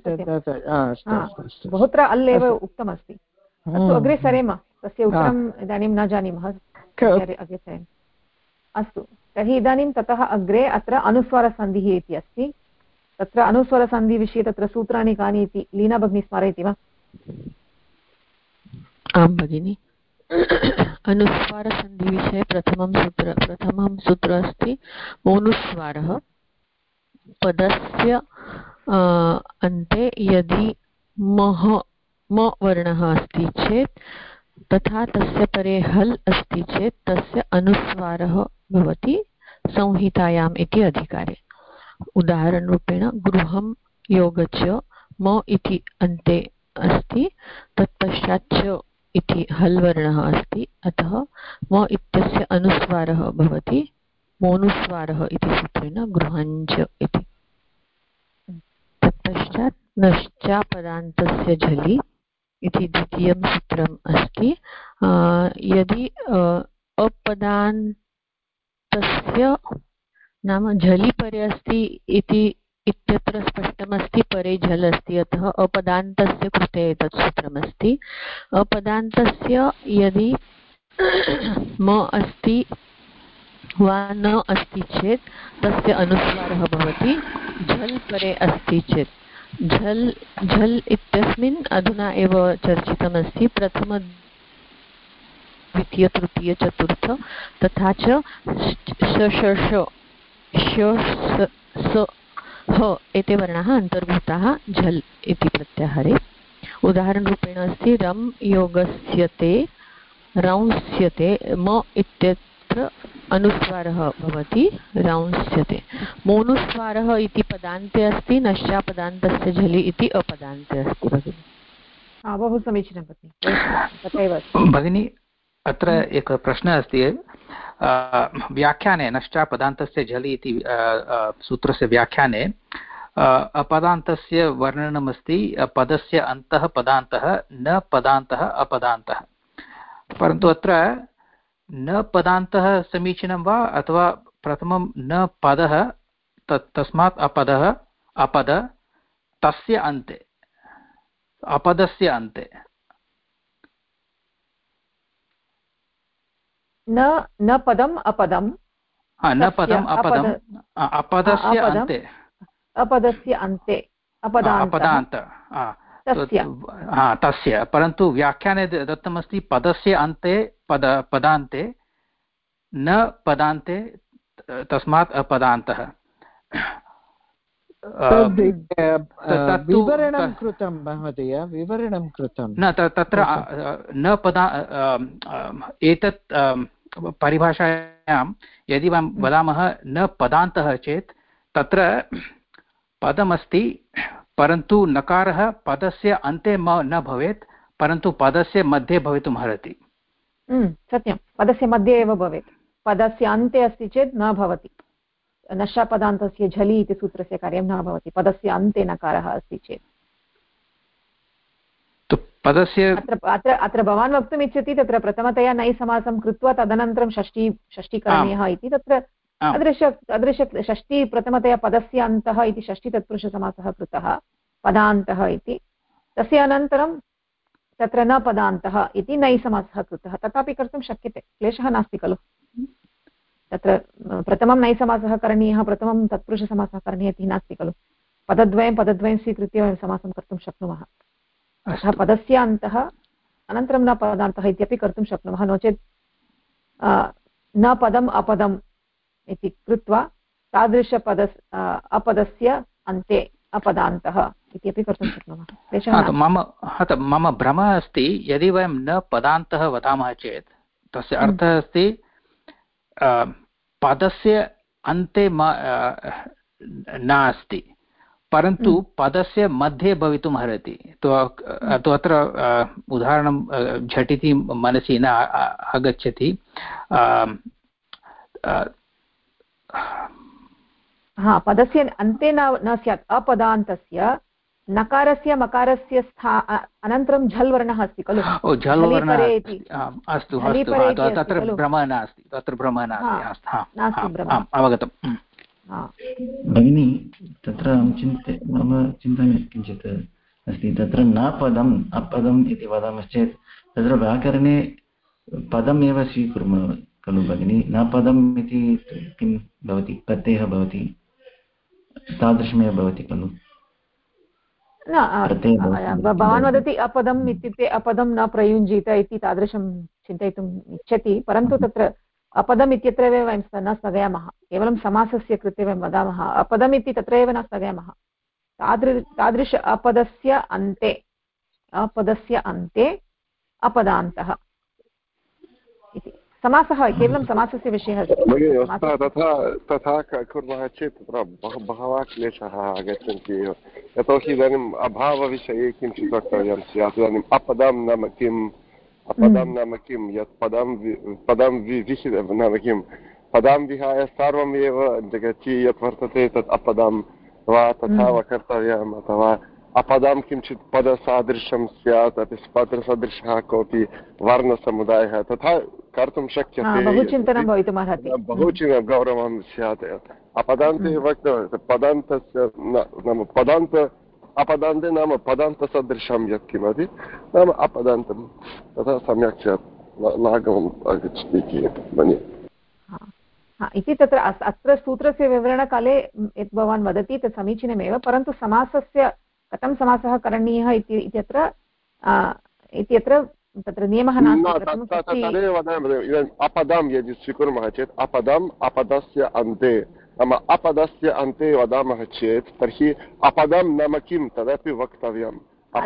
बहुत्र अल् एव उक्तमस्ति। अस्तु अग्रे सरेम, तस्य उत्तरम् इदानीं न जानीमः, अग्रे सरेम। अस्तु तर्हि इदानीं ततः अग्रे अत्र अनुस्वारसन्धिः इति अस्ति। तत्र अनुस्वारसन्धिविषये तत्र सूत्राणि कानि इति लीना भगिनी स्मारयति वा? आं भगिनि, अनुस्वारसन्धिविषये प्रथमं सूत्र अस्ति मोनुस्वारः। पदस्य अन्ते यदि म वर्णः अस्ति चेत् तथा तस्य परे हल् अस्ति चेत् तस्य अनुस्वारः भवति संहितायाम् इति अधिकारे। उदाहरणरूपेण गृहं योगच म इति अन्ते अस्ति, तत्पश्चात् च इति हल् वर्णः अस्ति, अतः म इत्यस्य अनुस्वारः भवति मोनुस्वारः इति सूत्रेण गृहञ्च इति। तत्पश्चात् नश्चापदान्तस्य झलि इति द्वितीयं सूत्रम् अस्ति। यदि अपदान्तस्य नाम झलि परे अस्ति इत्यत्र स्पष्टमस्ति, परे झल् अस्ति, अतः अपदान्तस्य कृते एतत् सूत्रमस्ति। अपदान्तस्य यदि म अस्ति वा न अस्ति चेत् तस्य अनुस्वारः भवति झल् परे अस्ति चेत्। झल् इत्यस्मिन् अधुना एव चर्चितमस्ति, प्रथम द्वितीय तृतीय चतुर्थ तथा च श ह एते वर्णाः अन्तर्भूताः झल् इति प्रत्याहारे। उदाहरणरूपेण अस्ति रं योगस्यते रंस्यते, म इत्यत्र अनुस्वारः भवति रंस्यते। मोनुस्वारः इति पदान्ते अस्ति, नश्चापदान्तस्य झलि इति अपदान्ते अस्ति भगिनि। बहु समीचीनं भगिनि, तथैव भगिनि। अत्र एकः प्रश्नः अस्ति, व्याख्याने नश्चापदान्तस्य झलि इति सूत्रस्य व्याख्याने अपदान्तस्य वर्णनमस्ति, पदस्य अन्तः पदान्तः, न पदान्तः अपदान्तः। परन्तु अत्र न पदान्तः समीचीनं वा अथवा प्रथमं न पदः तस्मात् अपदः अपद तस्य अन्ते अपदस्य अन्ते न पदम् अपदं, न पदम् अपदम् अपदस्य अन्ते अपदस्य अन्ते अपदान्त तस्य। परन्तु व्याख्याने दत्तमस्ति पदस्य अन्ते पदान्ते न पदान्ते तस्मात् अपदान्तः। विवरणं कृतं महोदय, विवरणं कृतं न तत्र न पदा एतत् परिभाषायां यदि वयं वदामः न पदान्तः चेत् तत्र पदमस्ति, परन्तु नकारः पदस्य अन्ते न भवेत्, परन्तु पदस्य मध्ये भवितुम् अर्हति। सत्यं, पदस्य मध्ये एव भवेत्, पदस्य अन्ते अस्ति चेत् न भवति। नश्चापदान्तस्य झलि इति सूत्रस्य कार्यं न भवति पदस्य अन्ते नकारः अस्ति चेत्। पदस्य अत्र भवान् वक्तुम् इच्छति तत्र प्रथमतया नै समासं कृत्वा तदनन्तरं षष्ठीकरणीयः इति, तत्र अदृश षष्ठी प्रथमतया पदस्य अन्तः इति षष्ठी तत्पुरुषसमासः कृतः पदान्तः इति, तस्य अनन्तरं तत्र न पदान्तः इति नै समासः कृतः, तथापि कर्तुं शक्यते, क्लेशः नास्ति खलु। तत्र प्रथमं नै समासः करणीयः, प्रथमं तत्पुरुषसमासः करणीयः इति नास्ति खलु। पदद्वयं स्वीकृत्य वयं समासं कर्तुं शक्नुमः। अतः पदस्य अन्तः अनन्तरं न पदान्तः इत्यपि कर्तुं शक्नुमः। नो चेत् न पदम् अपदम् इति कृत्वा अपदस्य अन्ते अपदान्तः इत्यपि कर्तुं शक्नुमः। मम भ्रमः अस्ति, यदि वयं न पदान्तः वदामः चेत् तस्य अर्थः अस्ति पदस्य अन्ते नास्ति, परन्तु पदस्य मध्ये भवितुम् अर्हति। अत्र उदाहरणं झटिति मनसि न आगच्छति। पदस्य अन्ते न स्यात्। अपदान्तस्य नकारस्य मकारस्य अनन्तरं झल् वर्णः अस्ति खलु। अस्तु, तत्र भ्रमः नास्ति, अवगतम्। भगिनी, तत्र मम चिन्ता किञ्चित् अस्ति। तत्र न पदम् अपदम् इति वदामश्चेत् तत्र व्याकरणे पदमेव स्वीकुर्मः खलु भगिनी। न पदम् इति किं भवति? प्रत्ययः भवति, तादृशमेव भवति खलु। भवान् वदति अपदम् इत्युक्ते अपदं न प्रयुञ्जीत इति तादृशं चिन्तयितुम् इच्छति, परन्तु तत्र अपदम् इत्यत्र वयं न स्थगयामः। केवलं समासस्य कृते वयं वदामः अपदम् इति तत्र एव न स्थगयामः। तादृश अपदस्य अन्ते अपदान्तः इति समासः केवलं समासस्य विषयः अस्ति। तथा कुर्मः चेत् तत्र बहवः क्लेशाः आगच्छन्ति एव। यतोहि इदानीम् अभावविषये किञ्चित् वक्तव्यं स्यात्। इदानीम् अपदं नाम किम्, अपदं नाम किं, यत् पदं नाम किं, पदं विहाय सर्वम् एव जगति यत् वर्तते तत् अपदं वा तथा वा कर्तव्यम्, अथवा अपदं किञ्चित् पदसादृशं स्यात्, अपि पदसदृशः कोऽपि वर्णसमुदायः तथा कर्तुं शक्यते। बहुचिन्तनं भवितुमर्हति, बहुचिन्तनं गौरवं स्यात्। अपदान्ते वक्तव्यं पदान्तस्य नाम पदान्त अपदान्ते नाम पदान्तसदृशं यत् किमपि नाम अपदान्तं तथा सम्यक् स्यात्, लाघवम् आगच्छति मन्ये इति। तत्र अत्र सूत्रस्य विवरणकाले यत् भवान् वदति तत् समीचीनमेव, परन्तु समासस्य कथं समासः करणीयः इत्यत्र तत्र नियमः नास्ति। अपदं यदि स्वीकुर्मः चेत् अपदम् अपदस्य अन्ते नाम अपदस्य अन्ते वदामः चेत् तर्हि अपदं नाम किं तदपि वक्तव्यम्।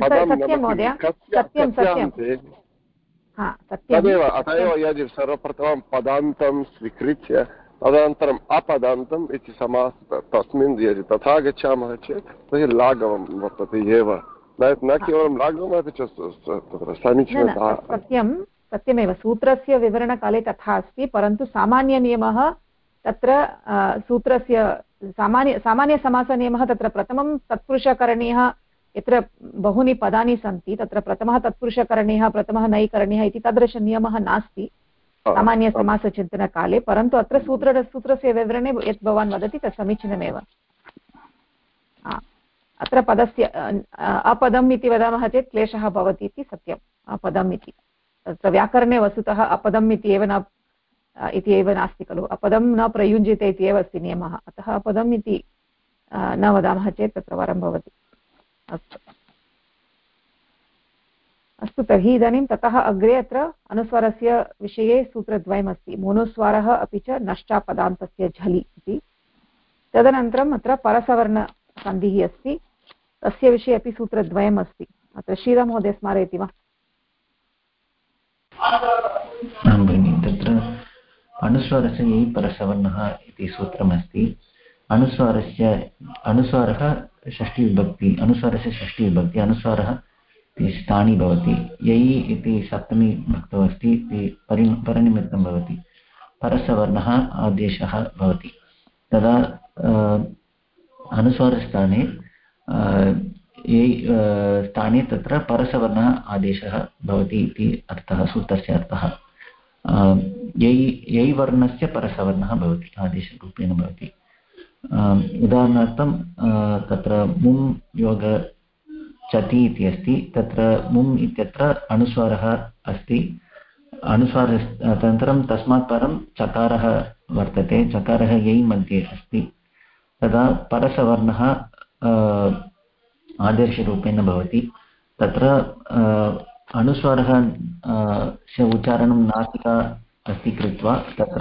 तदेव अत एव यदि सर्वप्रथमं पदान्तं स्वीकृत्य तदनन्तरम् अपदान्तम् इति समासः तस्मिन् यदि तथा गच्छामः चेत् तर्हि लाघवं वर्तते एव, न केवलं लाघवम् अपि च तत्र समीचीनतया। सत्यमेव सूत्रस्य विवरणकाले तथा अस्ति, परन्तु सामान्यनियमः तत्र सूत्रस्य सामान्यसमासनियमः तत्र प्रथमं तत्पुरुषकरणीयः। यत्र बहूनि पदानि सन्ति तत्र प्रथमः तत्पुरुषकरणीयः, प्रथमः नैकरणीयः इति तादृशनियमः नास्ति सामान्यसमासचिन्तनकाले, परन्तु अत्र सूत्रस्य विवरणे यत् भवान् वदति तत् समीचीनमेव। अत्र पदस्य अपदम् इति वदामः चेत् क्लेशः भवति इति सत्यम्। अपदम् इति तत्र व्याकरणे वस्तुतः अपदम् इति एव नास्ति खलु। अपदं न प्रयुञ्जते इति एव अस्ति नियमः, अतः अपदम् इति न वदामः चेत् तत्र वरं भवति। अस्तु तर्हि इदानीं ततः अग्रे अत्र अनुस्वारस्य विषये सूत्रद्वयमस्ति, मोनुस्वारः अपि च नष्टापदान्तस्य झलि इति। तदनन्तरम् अत्र परसवर्णसन्धिः अस्ति, तस्य विषये अपि सूत्रद्वयम् अस्ति। अत्र श्रीराममहोदय स्मारयति वा? आं भगिनि, तत्र अनुस्वारस्य यै परसवर्णः इति सूत्रमस्ति। अनुस्वारः षष्ठीविभक्ति, अनुस्वारस्य षष्ठीविभक्ति, अनुस्वारः स्थानी भवति। यै इति सप्तमी भक्तौ अस्ति, परनिमित्तं भवति। परसवर्णः आदेशः भवति, तदा अनुस्वारस्थाने स्थाने तत्र परसवर्णः आदेशः भवति इति अर्थः, सूत्रस्य अर्थः। यै वर्णस्य परसवर्णः भवति, आदेशरूपेण भवति। उदाहरणार्थं तत्र मुं योग चति इति अस्ति, तत्र मुम् इत्यत्र अनुस्वारः अस्ति। तदनन्तरं तस्मात् परं चकारः वर्तते, चकारः यै मध्ये अस्ति, तदा परसवर्णः आदर्शरूपेण भवति। तत्र अनुस्वारः उच्चारणं नासिका अस्ति कृत्वा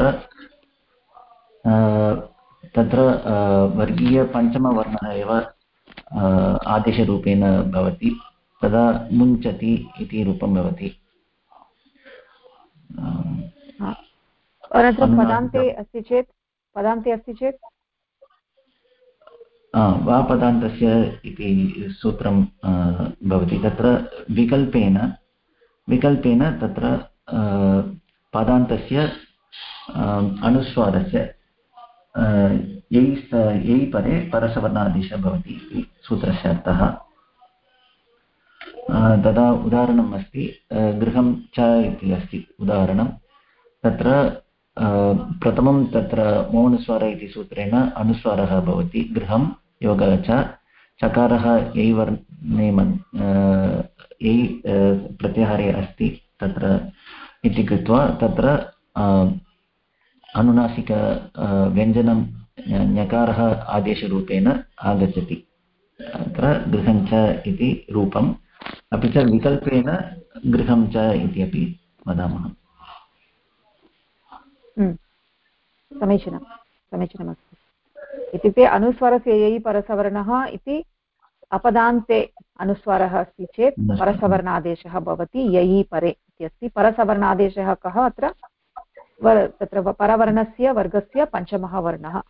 तत्र वर्गीयपञ्चमवर्णः एव आदेशरूपेण भवति, तदा मुञ्चति इति रूपं भवति। अनन्तरं पदान्ते अस्ति चेत् वा पदान्तस्य इति सूत्रं भवति। तत्र विकल्पेन तत्र पदान्तस्य अनुस्वारस्य यै परे परसवर्णादेशः भवति इति सूत्रस्य अर्थः। तदा उदाहरणम् अस्ति, गृहं च इति अस्ति उदाहरणं। तत्र प्रथमं तत्र मौनस्वर इति सूत्रेण अनुस्वारः भवति, गृहं योगः च, चकारः यै वर्णे यै प्रत्याहारे अस्ति तत्र इति कृत्वा तत्र अनुनासिक व्यञ्जनं ञकारः आदेशरूपेण आगच्छति, अत्र गृहं च इति रूपम्। अपि च विकल्पेन गृहं च इति अपि वदामः। समीचीनमस्ति। इत्युक्ते अनुस्वारस्य यै परसवर्णः इति अपदान्ते अनुस्वारः अस्ति चेत् परसवर्णादेशः भवति यै परे इति अस्ति। परसवर्णादेशः कः? अत्र तत्र परवर्णस्य वर्गस्य पञ्चमः वर्णः,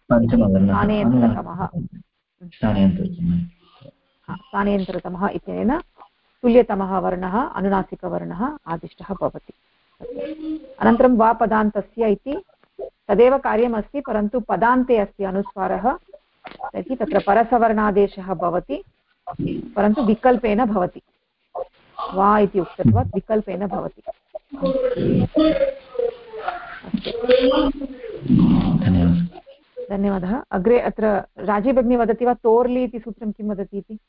स्थानेन्तरतमः इत्यनेन तुल्यतमः वर्णः अनुनासिकवर्णः आदिष्टः भवति। अनन्तरं वा पदान्तस्य इति तदेव कार्यमस्ति, परन्तु पदान्ते अस्ति अनुस्वारः, तर्हि तत्र परसवर्णादेशः भवति, परन्तु विकल्पेन भवति। वा इति उक्तत्वात् विकल्पेन भवति। धन्यवादः। अग्रे अत्र राजी भगिनी वदति वा, तोर्लि इति सूत्रं किं वदति इति?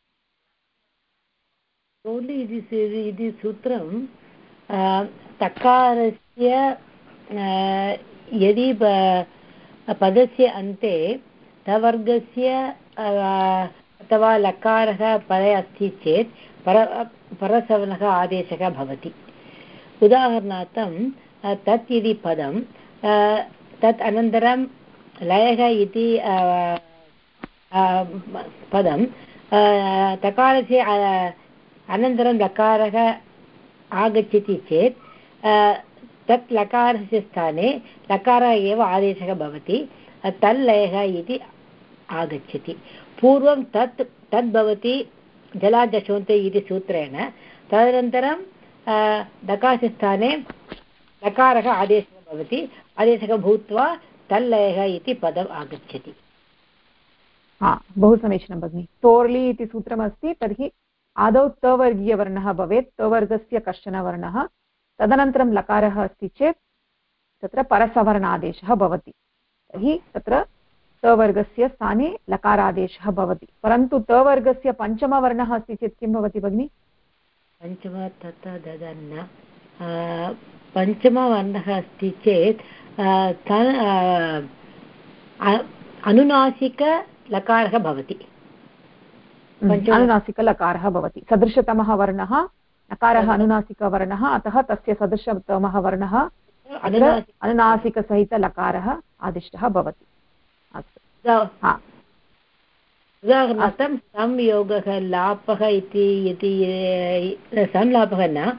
तोर्लि इति सूत्रं तकारस्य यदि पदस्य अन्ते तवर्गस्य अथवा लकारः परे अस्ति चेत् परसवर्णः आदेशः भवति। उदाहरणार्थं तत् इति पदं, तत् अनन्तरं लयः इति पदं, तकारस्य अनन्तरं लकारः आगच्छति चेत् तत् लकारस्य स्थाने लकारः एव आदेशः भवति, तल्लयः इति आगच्छति। पूर्वं तद् भवति जलाजशोन्ते इति सूत्रेण, तदनन्तरं दकारस्य स्थाने लकारः आदेशः भवति, आदेशः भूत्वा तल्लयः इति पदम् आगच्छति। बहु समीचीनं भगिनि। तोर्लि इति सूत्रमस्ति, तर्हि आदौ तवर्गीयवर्णः भवेत्, तवर्गस्य कश्चन वर्णः, तदनन्तरं लकारः अस्ति चेत् तत्र परसवर्णादेशः भवति, तर्हि तत्र तवर्गस्य स्थाने लकारादेशः भवति। परन्तु तवर्गस्य पञ्चमवर्णः अस्ति चेत् किं भवति भगिनि? पञ्चमवर्णः अस्ति चेत् अनुनासिकलकारः भवति। अनुनासिकलकारः भवति, सदृशतमः वर्णः नकारः अनुनासिकवर्णः, अतः तस्य सदृशतमः वर्णः अनुनासिकसहितलकारः आदिष्टः भवति। अस्तु, उदाहरणार्थं संयोगः लापः इति यदि संलापः न,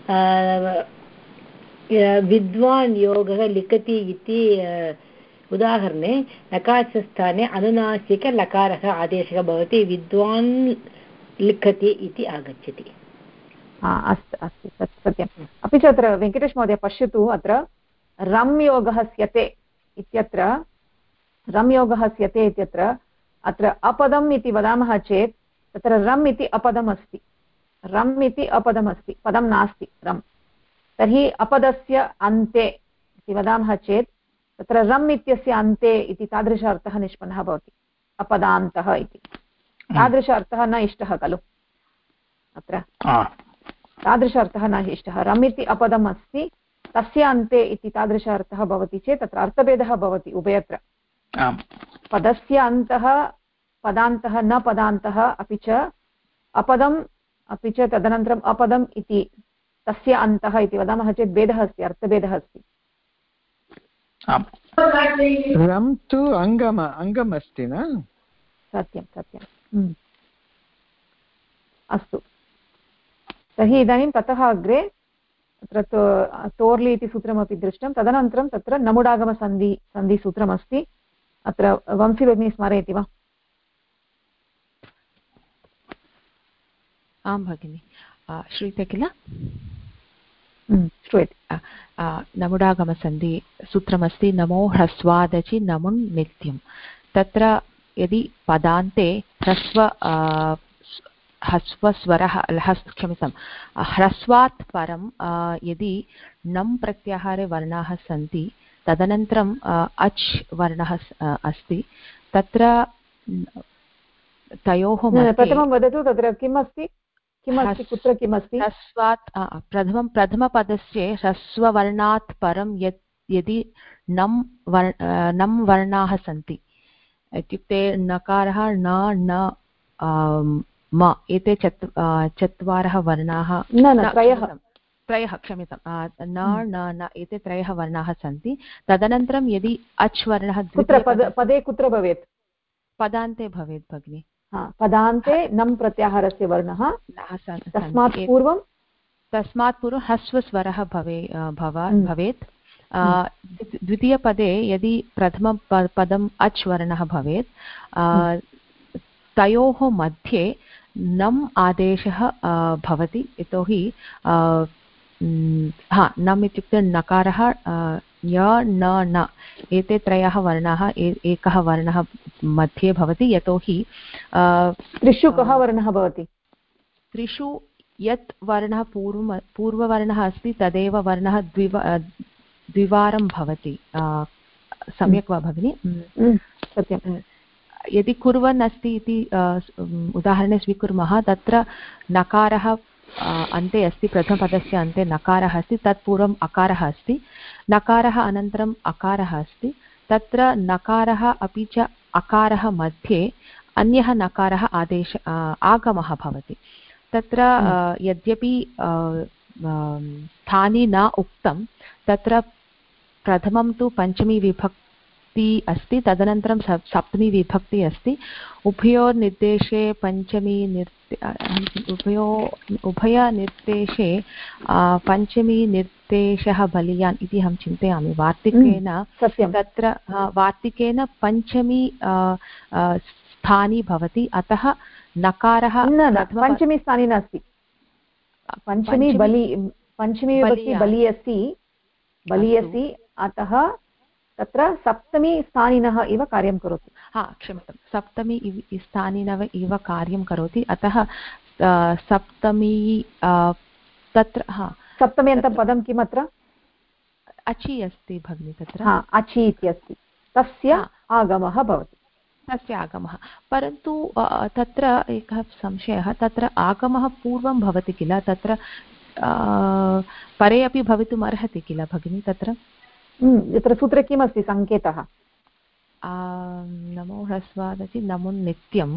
विद्वान् योगः लिखति इति उदाहरणे लकारस्य स्थाने अनुनासिकलकारः आदेशः भवति, विद्वान् लिखति इति आगच्छति। अस्तु अस्तु, तत् सत्यम्। अपि च अत्र वेङ्कटेश महोदय पश्यतु, अत्र रम् योगः स्यते इत्यत्र, रम् योगः स्यते इत्यत्र अत्र अपदम् इति वदामः चेत् तत्र रम् इति अपदमस्ति, रम् इति अपदमस्ति, पदं नास्ति रम्। तर्हि अपदस्य अन्ते इति वदामः चेत् तत्र रम् इत्यस्य अन्ते इति तादृश अर्थः निष्पन्नः भवति, अपदान्तः इति। तादृश अर्थः न इष्टः खलु, अत्र तादृश अर्थः न इष्टः। रम् इति अपदम् अस्ति, तस्य अन्ते इति तादृश अर्थः भवति चेत् तत्र अर्थभेदः भवति उभयत्र। पदस्य अन्तः पदान्तः न पदान्तः, अपि च अपदं अपि च तदनन्तरम् अपदम् इति तस्य अन्तः इति वदामः चेत् भेदः अस्ति, अर्थभेदः अस्ति। रम् तु अङ्गमस्ति न? सत्यं सत्यम्। अस्तु, तर्हि इदानीं ततः अग्रे तत्र तोर्लि इति सूत्रमपि दृष्टं। तदनन्तरं तत्र सन्धिसूत्रमस्ति। अत्र वंशी भगिनी स्मारयति वा? आं भगिनि, श्रूयते किल? श्रूयते। नमुडागमसन्धि सूत्रमस्ति नमो ह्रस्वादचि नमुन् नित्यं। तत्र यदि पदान्ते ह्रस्वस्वरः क्षम्यतां ह्रस्वात् परं यदि नम् प्रत्याहारे वर्णाः सन्ति तदनन्तरम् अच् वर्णः अस्ति तत्र तयोः प्रथमं वदतु तत्र किम् अस्ति, कुत्र किम् अस्ति? ह्रस्वात् प्रथमपदस्य ह्रस्ववर्णात् परं यदि नम् वर्णाः सन्ति इत्युक्ते नकारः न म एते चत्वारः वर्णाः त्रयः क्षम्यतां न एते त्रयः वर्णाः सन्ति। तदनन्तरं यदि अच् वर्णः पदे कुत्र भवेत्? पदान्ते भवेत् भगिनि। पदान्ते नम् प्रत्याहारस्य वर्णः तस्मात् पूर्वं ह्रस्वस्वरः भवेत्। द्वितीयपदे यदि प्रथमं पदम् अच् वर्णः भवेत् तयोः मध्ये नम् आदेशः भवति। यतोहि नम् इत्युक्ते नकारः न एते त्रयः वर्णाः एकः वर्णः मध्ये भवति। यतोहि त्रिषु कः वर्णः भवति? त्रिषु यत् वर्णः पूर्ववर्णः अस्ति तदेव वर्णः द्विवारं भवति। सम्यक् वा भगिनि? सत्यं। यदि कुर्वन् अस्ति इति उदाहरणे स्वीकुर्मः तत्र नकारः अन्ते अस्ति, प्रथमपदस्य अन्ते नकारः अस्ति, तत्पूर्वम् अकारः अस्ति, नकारः अनन्तरम् अकारः अस्ति, तत्र नकारः अपि च अकारः मध्ये अन्यः नकारः आगमः भवति। तत्र यद्यपि स्थानि न उक्तं तत्र प्रथमं तु पञ्चमी विभक्ति अस्ति, तदनन्तरं सप्तमी विभक्ति अस्ति। उभयोर्निर्देशे उभयनिर्देशे पञ्चमी निर्देशः बलीयान् इति अहं चिन्तयामि। वार्तिकेन तत्र वार्तिकेन पञ्चमी स्थानी भवति, अतः नकारः पञ्चमी स्थानी नास्ति, पञ्चमी विभक्ति बली अस्ति, अतः तत्र सप्तमी स्थानिनः इव कार्यं करोति। क्षम्यतां, सप्तमी स्थानिनः इव कार्यं करोति, अतः सप्तमी तत्र सप्तम्यन्तं पदं किम् अत्र? अचि अस्ति भगिनि, तत्र अचि इत्यस्ति, तस्य आगमः भवति। तस्य आगमः, परन्तु तत्र एकः संशयः, तत्र आगमः पूर्वं भवति किल, तत्र परे अपि भवितुम् अर्हति किल भगिनि? तत्र यत्र सूत्रे किमस्ति सङ्केतः? नमो ह्रस्वादचि नमो नित्यं।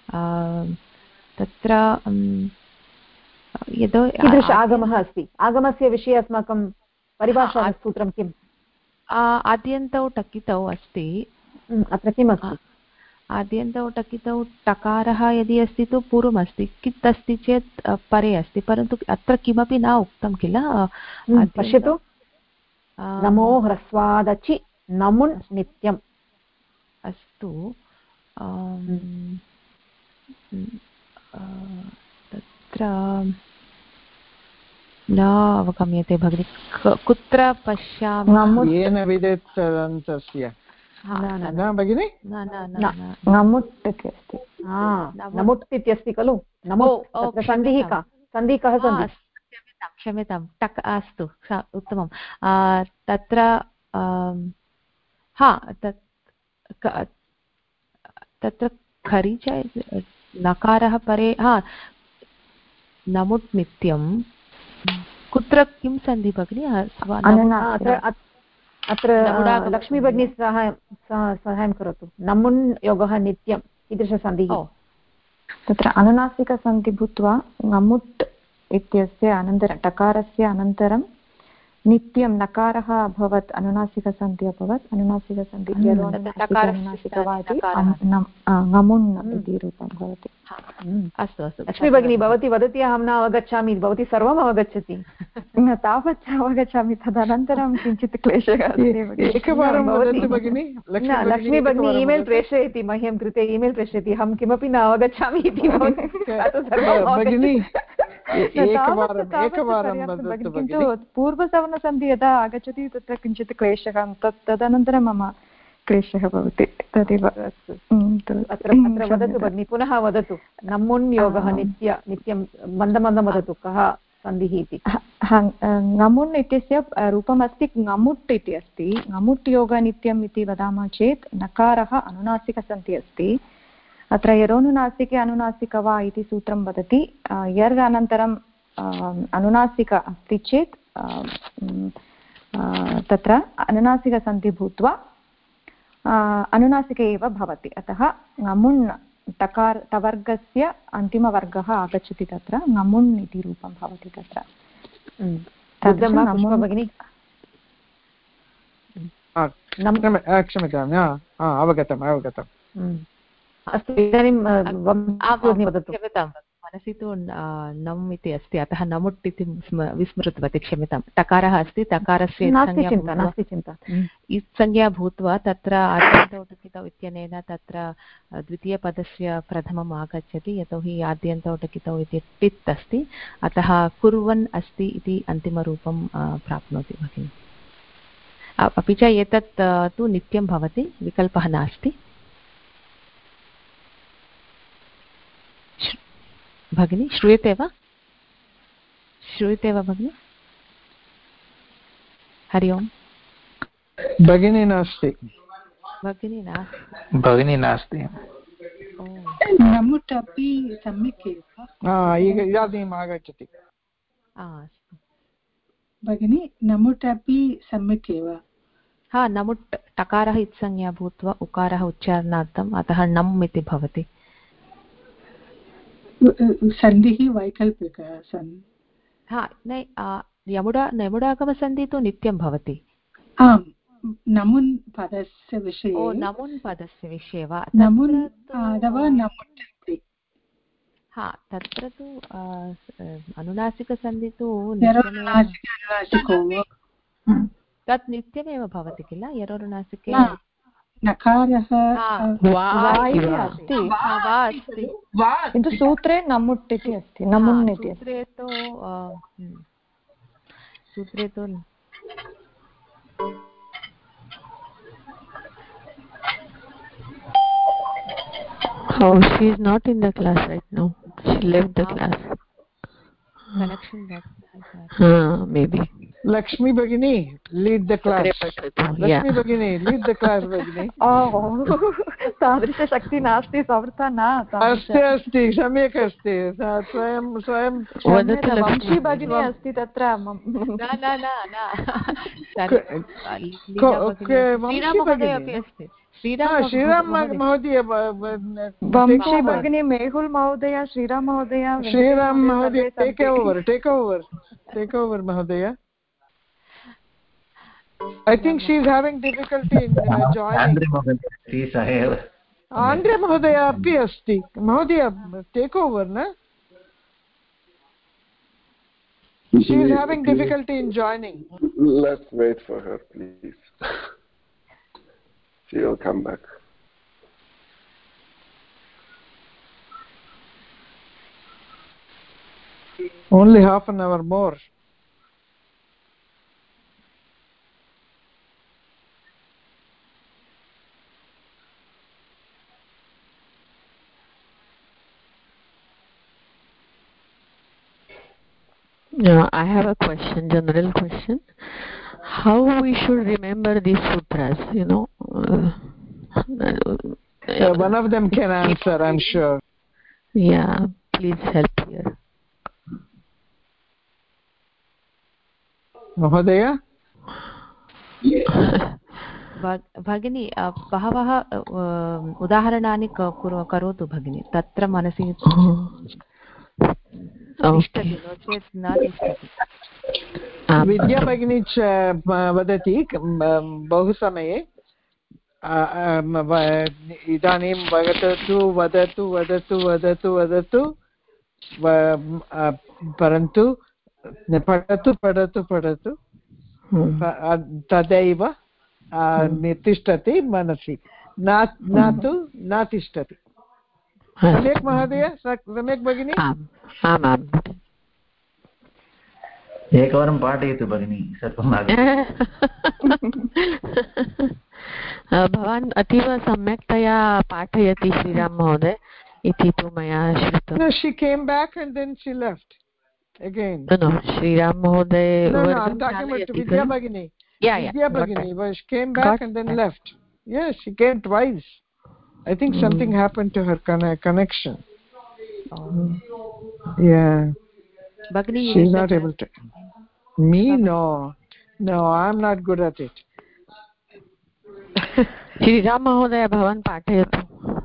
तत्र कीदृश आगमः अस्ति? आगमस्य विषये अस्माकं परिभाषासूत्रं किम्? आद्यन्तौ टकितौ अस्ति। अत्र किमस्ति? आद्यन्तौ टकितौ टकारः यदि अस्ति तु पूर्वमस्ति, कित् अस्ति चेत् परे अस्ति, परन्तु अत्र किमपि न उक्तं किल। पश्यतु, नमो ह्रस्वादचि नमुन् नित्यम्। अस्तु, तत्र न अवगम्यते भगिनि, कुत्र पश्यामि? येन विदेत् तदन्तस्य न भगिनि, नमुट् इति अस्ति, नमुट् इत्यस्ति खलु। नमुट् सन्धिः का? सन्धिः कः सन्धिः? क्षम्यतां, टक् अस्तु, उत्तमं। तत्र तत्र खरिच नकारः परे, नमुट् नित्यं कुत्र किं सन्धि भगिनि? अत्र लक्ष्मी भगिनी सहायं करोतु। नमुन् योगः नित्यं कीदृशसन्धिः? तत्र अनुनासिकसन्धि भूत्वा ङमुट् इत्यस्य अनन्तरं टकारस्य अनन्तरं नित्यं नकारः अभवत् अनुनासिकसन्धि अभवत् अनुनासिकसन्धि अनुनासिक वा इति ङमुन् इति रूपं भवति अस्तु अस्तु लक्ष्मी भगिनी भवती वदति अहं न अवगच्छामि भवती सर्वम् अवगच्छति न तावत् अवगच्छामि तदनन्तरं किञ्चित् क्लेशः लक्ष्मी भगिनी ईमेल् प्रेषयति मह्यं कृते ईमेल् प्रेषयति अहं किमपि न अवगच्छामि इति किन्तु पूर्वसवर्णसन्धि यदा आगच्छति तत्र किञ्चित् क्लेशः तदनन्तरं मम क्लेशः भवति तदेव अत्र वदतु भगिनि पुनः वदतु ङमुन् योगः नित्यं मन्दमन्दं वदतु कः सन्धिः इति ङमुन् इत्यस्य रूपमस्ति ङमुट् इति अस्ति ङमुट् योगनित्यम् इति वदामः चेत् नकारः अनुनासिकसन्धि अस्ति अत्र यरोनुनासिके अनुनासिक वा इति सूत्रं वदति यर् अनन्तरं अनुनासिक अस्ति चेत् तत्र अनुनासिकसन्धि भूत्वा अनुनासिके एव भवति अतः ङमुन् तवर्गस्य अन्तिमवर्गः आगच्छति तत्र ङमुन् इति रूपं भवति तत्र क्षम्यताम् अवगतम् अस्तु इदानीं मनसि तु नम् इति अस्ति अतः नमुट् इति विस्मृतवती क्षम्यतां टकारः अस्ति टकारस्य इत्संज्ञा भूत्वा तत्र आद्यन्तौटुकितौ इत्यनेन तत्र द्वितीयपदस्य प्रथमम् आगच्छति यतोहि आद्यन्तौटुकितौ इति टित् अस्ति अतः कुर्वन् अस्ति इति अन्तिमरूपं प्राप्नोति भगिनि अपि च एतत् तु नित्यं भवति विकल्पः नास्ति भगिनी श्रूयते वा भगिनी हरि ओम् भगिनी नास्ति नमुट् अपि सम्यक् एव इदानीम् आगच्छति भगिनी नमुट् अपि सम्यक् एव नमुट् टकारः इत्संज्ञा भूत्वा उकारः उच्चारणार्थम् अतः नम् इति भवति सन्धिः वैकल्पिकः यमुडागमसन्धि तु नित्यं भवति आम् नमुन् पदस्य विषये नमुन् पदस्य विषये वा नमुन् अथवा नमुट् अस्ति तत्र तु अनुनासिकसन्धि तु तत् नित्यमेव भवति किल यरोनुनासिके नकारः अस्ति किन्तु सूत्रे नमुट् इति अस्ति नमुन् इति सूत्रे तु Oh, she is not in the class right now. She left the class. Connection maybe. Lakshmi Bhagini, lead the class. Lakshmi Bhagini, lead the class, Bhagini. तादृशशक्तिः नास्ति समर्था न अस्ति सम्यक् अस्ति स्वयं वंशी भगिनी अस्ति तत्र श्रीराम महोदय वंशी भगिनी मेहुल महोदय श्रीराम महोदय टेक ओवर महोदय I think she is having difficulty in joining. Andre Mahodaya api asti. Mahodaya, take over, na? She is having difficulty in joining. Let's wait for her, please. She will come back. Only half an hour more. I have a question, general question. How we should remember these sutras, one of them can answer, I'm sure. Yeah, please help here. Mahodaya? भगिनी बहवः उदाहरणानि करोतु भगिनी, तत्र मनसि तिष्ठति, no चेत् न तिष्ठति। विद्या भगिनी च वदति बहु समये इदानीं वदतु वदतु वदतु वदतु वदतु परन्तु पठतु पठतु पठतु तदैव तिष्ठति मनसि, न तु न तिष्ठति। सम्यक् महोदय, सम्यक् भगिनी? आमाम्, एकवारं पाठयतु भगिनी, सर्वम् भवान् अतीव सम्यक्तया पाठयति श्रीराम महोदय इति तु मया श्रुतं। She came back and then she left again. No, Shriram महोदय I'm talking about Vidya Bhagini. Vidya Bhagini, she came back and then left. Yes, she came twice. I think something happened to her connection. Yeah. Bhagini, she's not able to. Me? No, I'm not good at it. Shriram महोदय भवान् पाठयतु।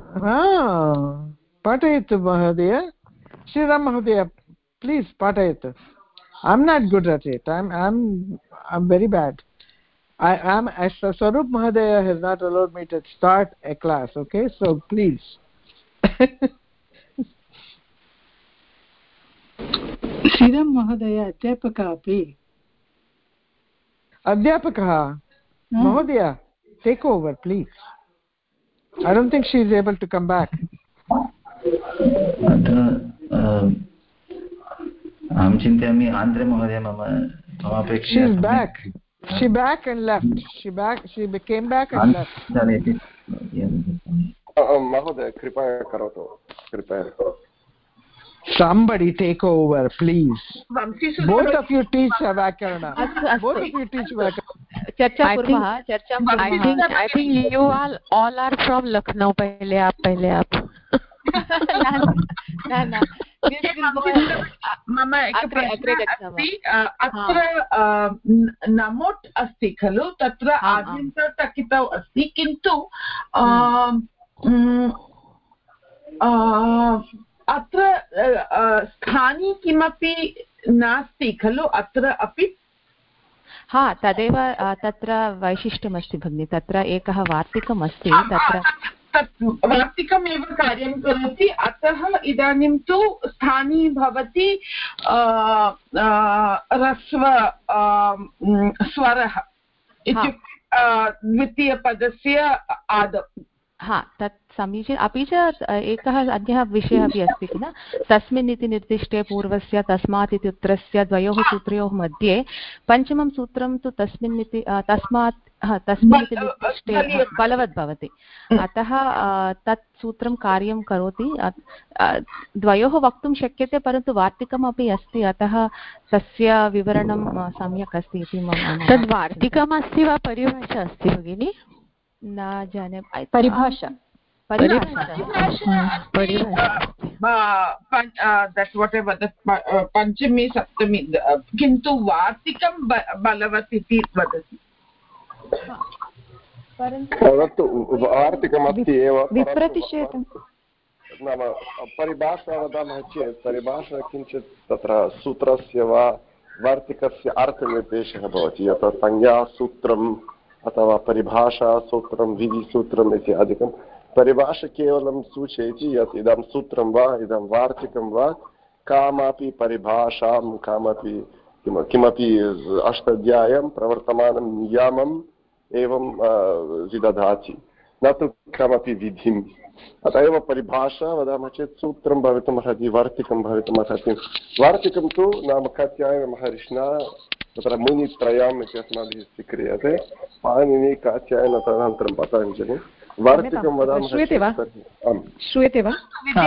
पाठयतु महोदय, श्रीराम महोदय please पाठयतु। I'm not good at it. I'm very bad. Swarup Mahadaya has not allowed me to start a class. Okay, so please. Shriram Mahadaya अध्यापकः अपि। अध्यापकः Mahadaya, take over please. I don't think she is able to come back. अहं चिन्तयामि आन्ध्रे महोदय मम अपेक्षया। She is back. She back and left. She came back and left. महोदय कृपया करोतु, कृपया। Somebody take over, please. Both of you teach Vyakarana. Both of you teach Vyakarana. I think you all are from Lucknow. पहले आप। न मम एकः प्रश्नः अस्ति। अत्र नमोट् अस्ति खलु, तत्र आद्यन्तटकितौ अस्ति, किन्तु अत्र स्थानी किमपि नास्ति खलु अत्र अपि? तदेव तत्र वैशिष्ट्यमस्ति भगिनि, तत्र एकः वार्तिकम् अस्ति, तत्र तत् वार्तिकमेव कार्यं करोति, अतः इदानीं तु स्थानी भवति ह्रस्व स्वरः इत्युक्ते द्वितीयपदस्य आदौ। तत् समीचीनम्। अपि च एकः अन्यः विषयः अपि अस्ति किल, तस्मिन् इति निर्दिष्टे पूर्वस्य तस्मात् इति उत्तरस्य द्वयोः सूत्रयोः मध्ये पञ्चमं सूत्रं तु तस्मिन् इति तस्मात् तस्मिन् इति निर्दिष्टे बलवत् भवति, अतः तत् सूत्रं कार्यं करोति। द्वयोः वक्तुं शक्यते, परन्तु वार्तिकमपि अस्ति, अतः तस्य विवरणं सम्यक् अस्ति इति मम। तद् वार्तिकम् अस्ति वा परिभाषा अस्ति भगिनि? न जाने। परिभाषा पञ्चमी सप्तमी, किन्तु वार्तिकं बलवत् इति वदति। परन्तु वार्तिकमस्ति एव, नाम परिभाषा वदामः चेत् परिभाषा किञ्चित् तत्र सूत्रस्य वा वार्तिकस्य अर्थनिर्देशः भवति। यथा संज्ञासूत्रम् अथवा परिभाषासूत्रं विधिसूत्रम् इत्यादिकं। परिभाषा केवलं सूचयति यत् इदं सूत्रं वा इदं वार्तिकं वा कामपि परिभाषां कामपि किमपि अष्टाध्याय्यां प्रवर्तमानं नियमम् एवं विदधाति, न तु कमपि विधिम्। अतः एव परिभाषा वदामः चेत् सूत्रं भवितुमर्हति, वार्तिकं भवितुमर्हति। वार्तिकं तु नाम कात्यायनमहर्षिणा तत्र मुनित्रयम् इति अस्माभिः स्वीक्रियते, पाणिनि कात्यायन तदनन्तरं पतञ्जलि। वार्तिकं वदामः। श्रूयते वा?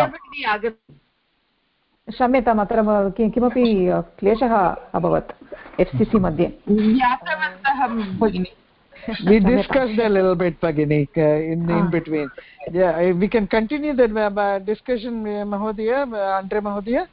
क्षम्यताम्, अत्र किमपि क्लेशः अभवत् FCC मध्ये। We discussed a little bit, Bhagini, in between. Yeah, we can continue the discussion, Mahodaya, Andre Mahodaya.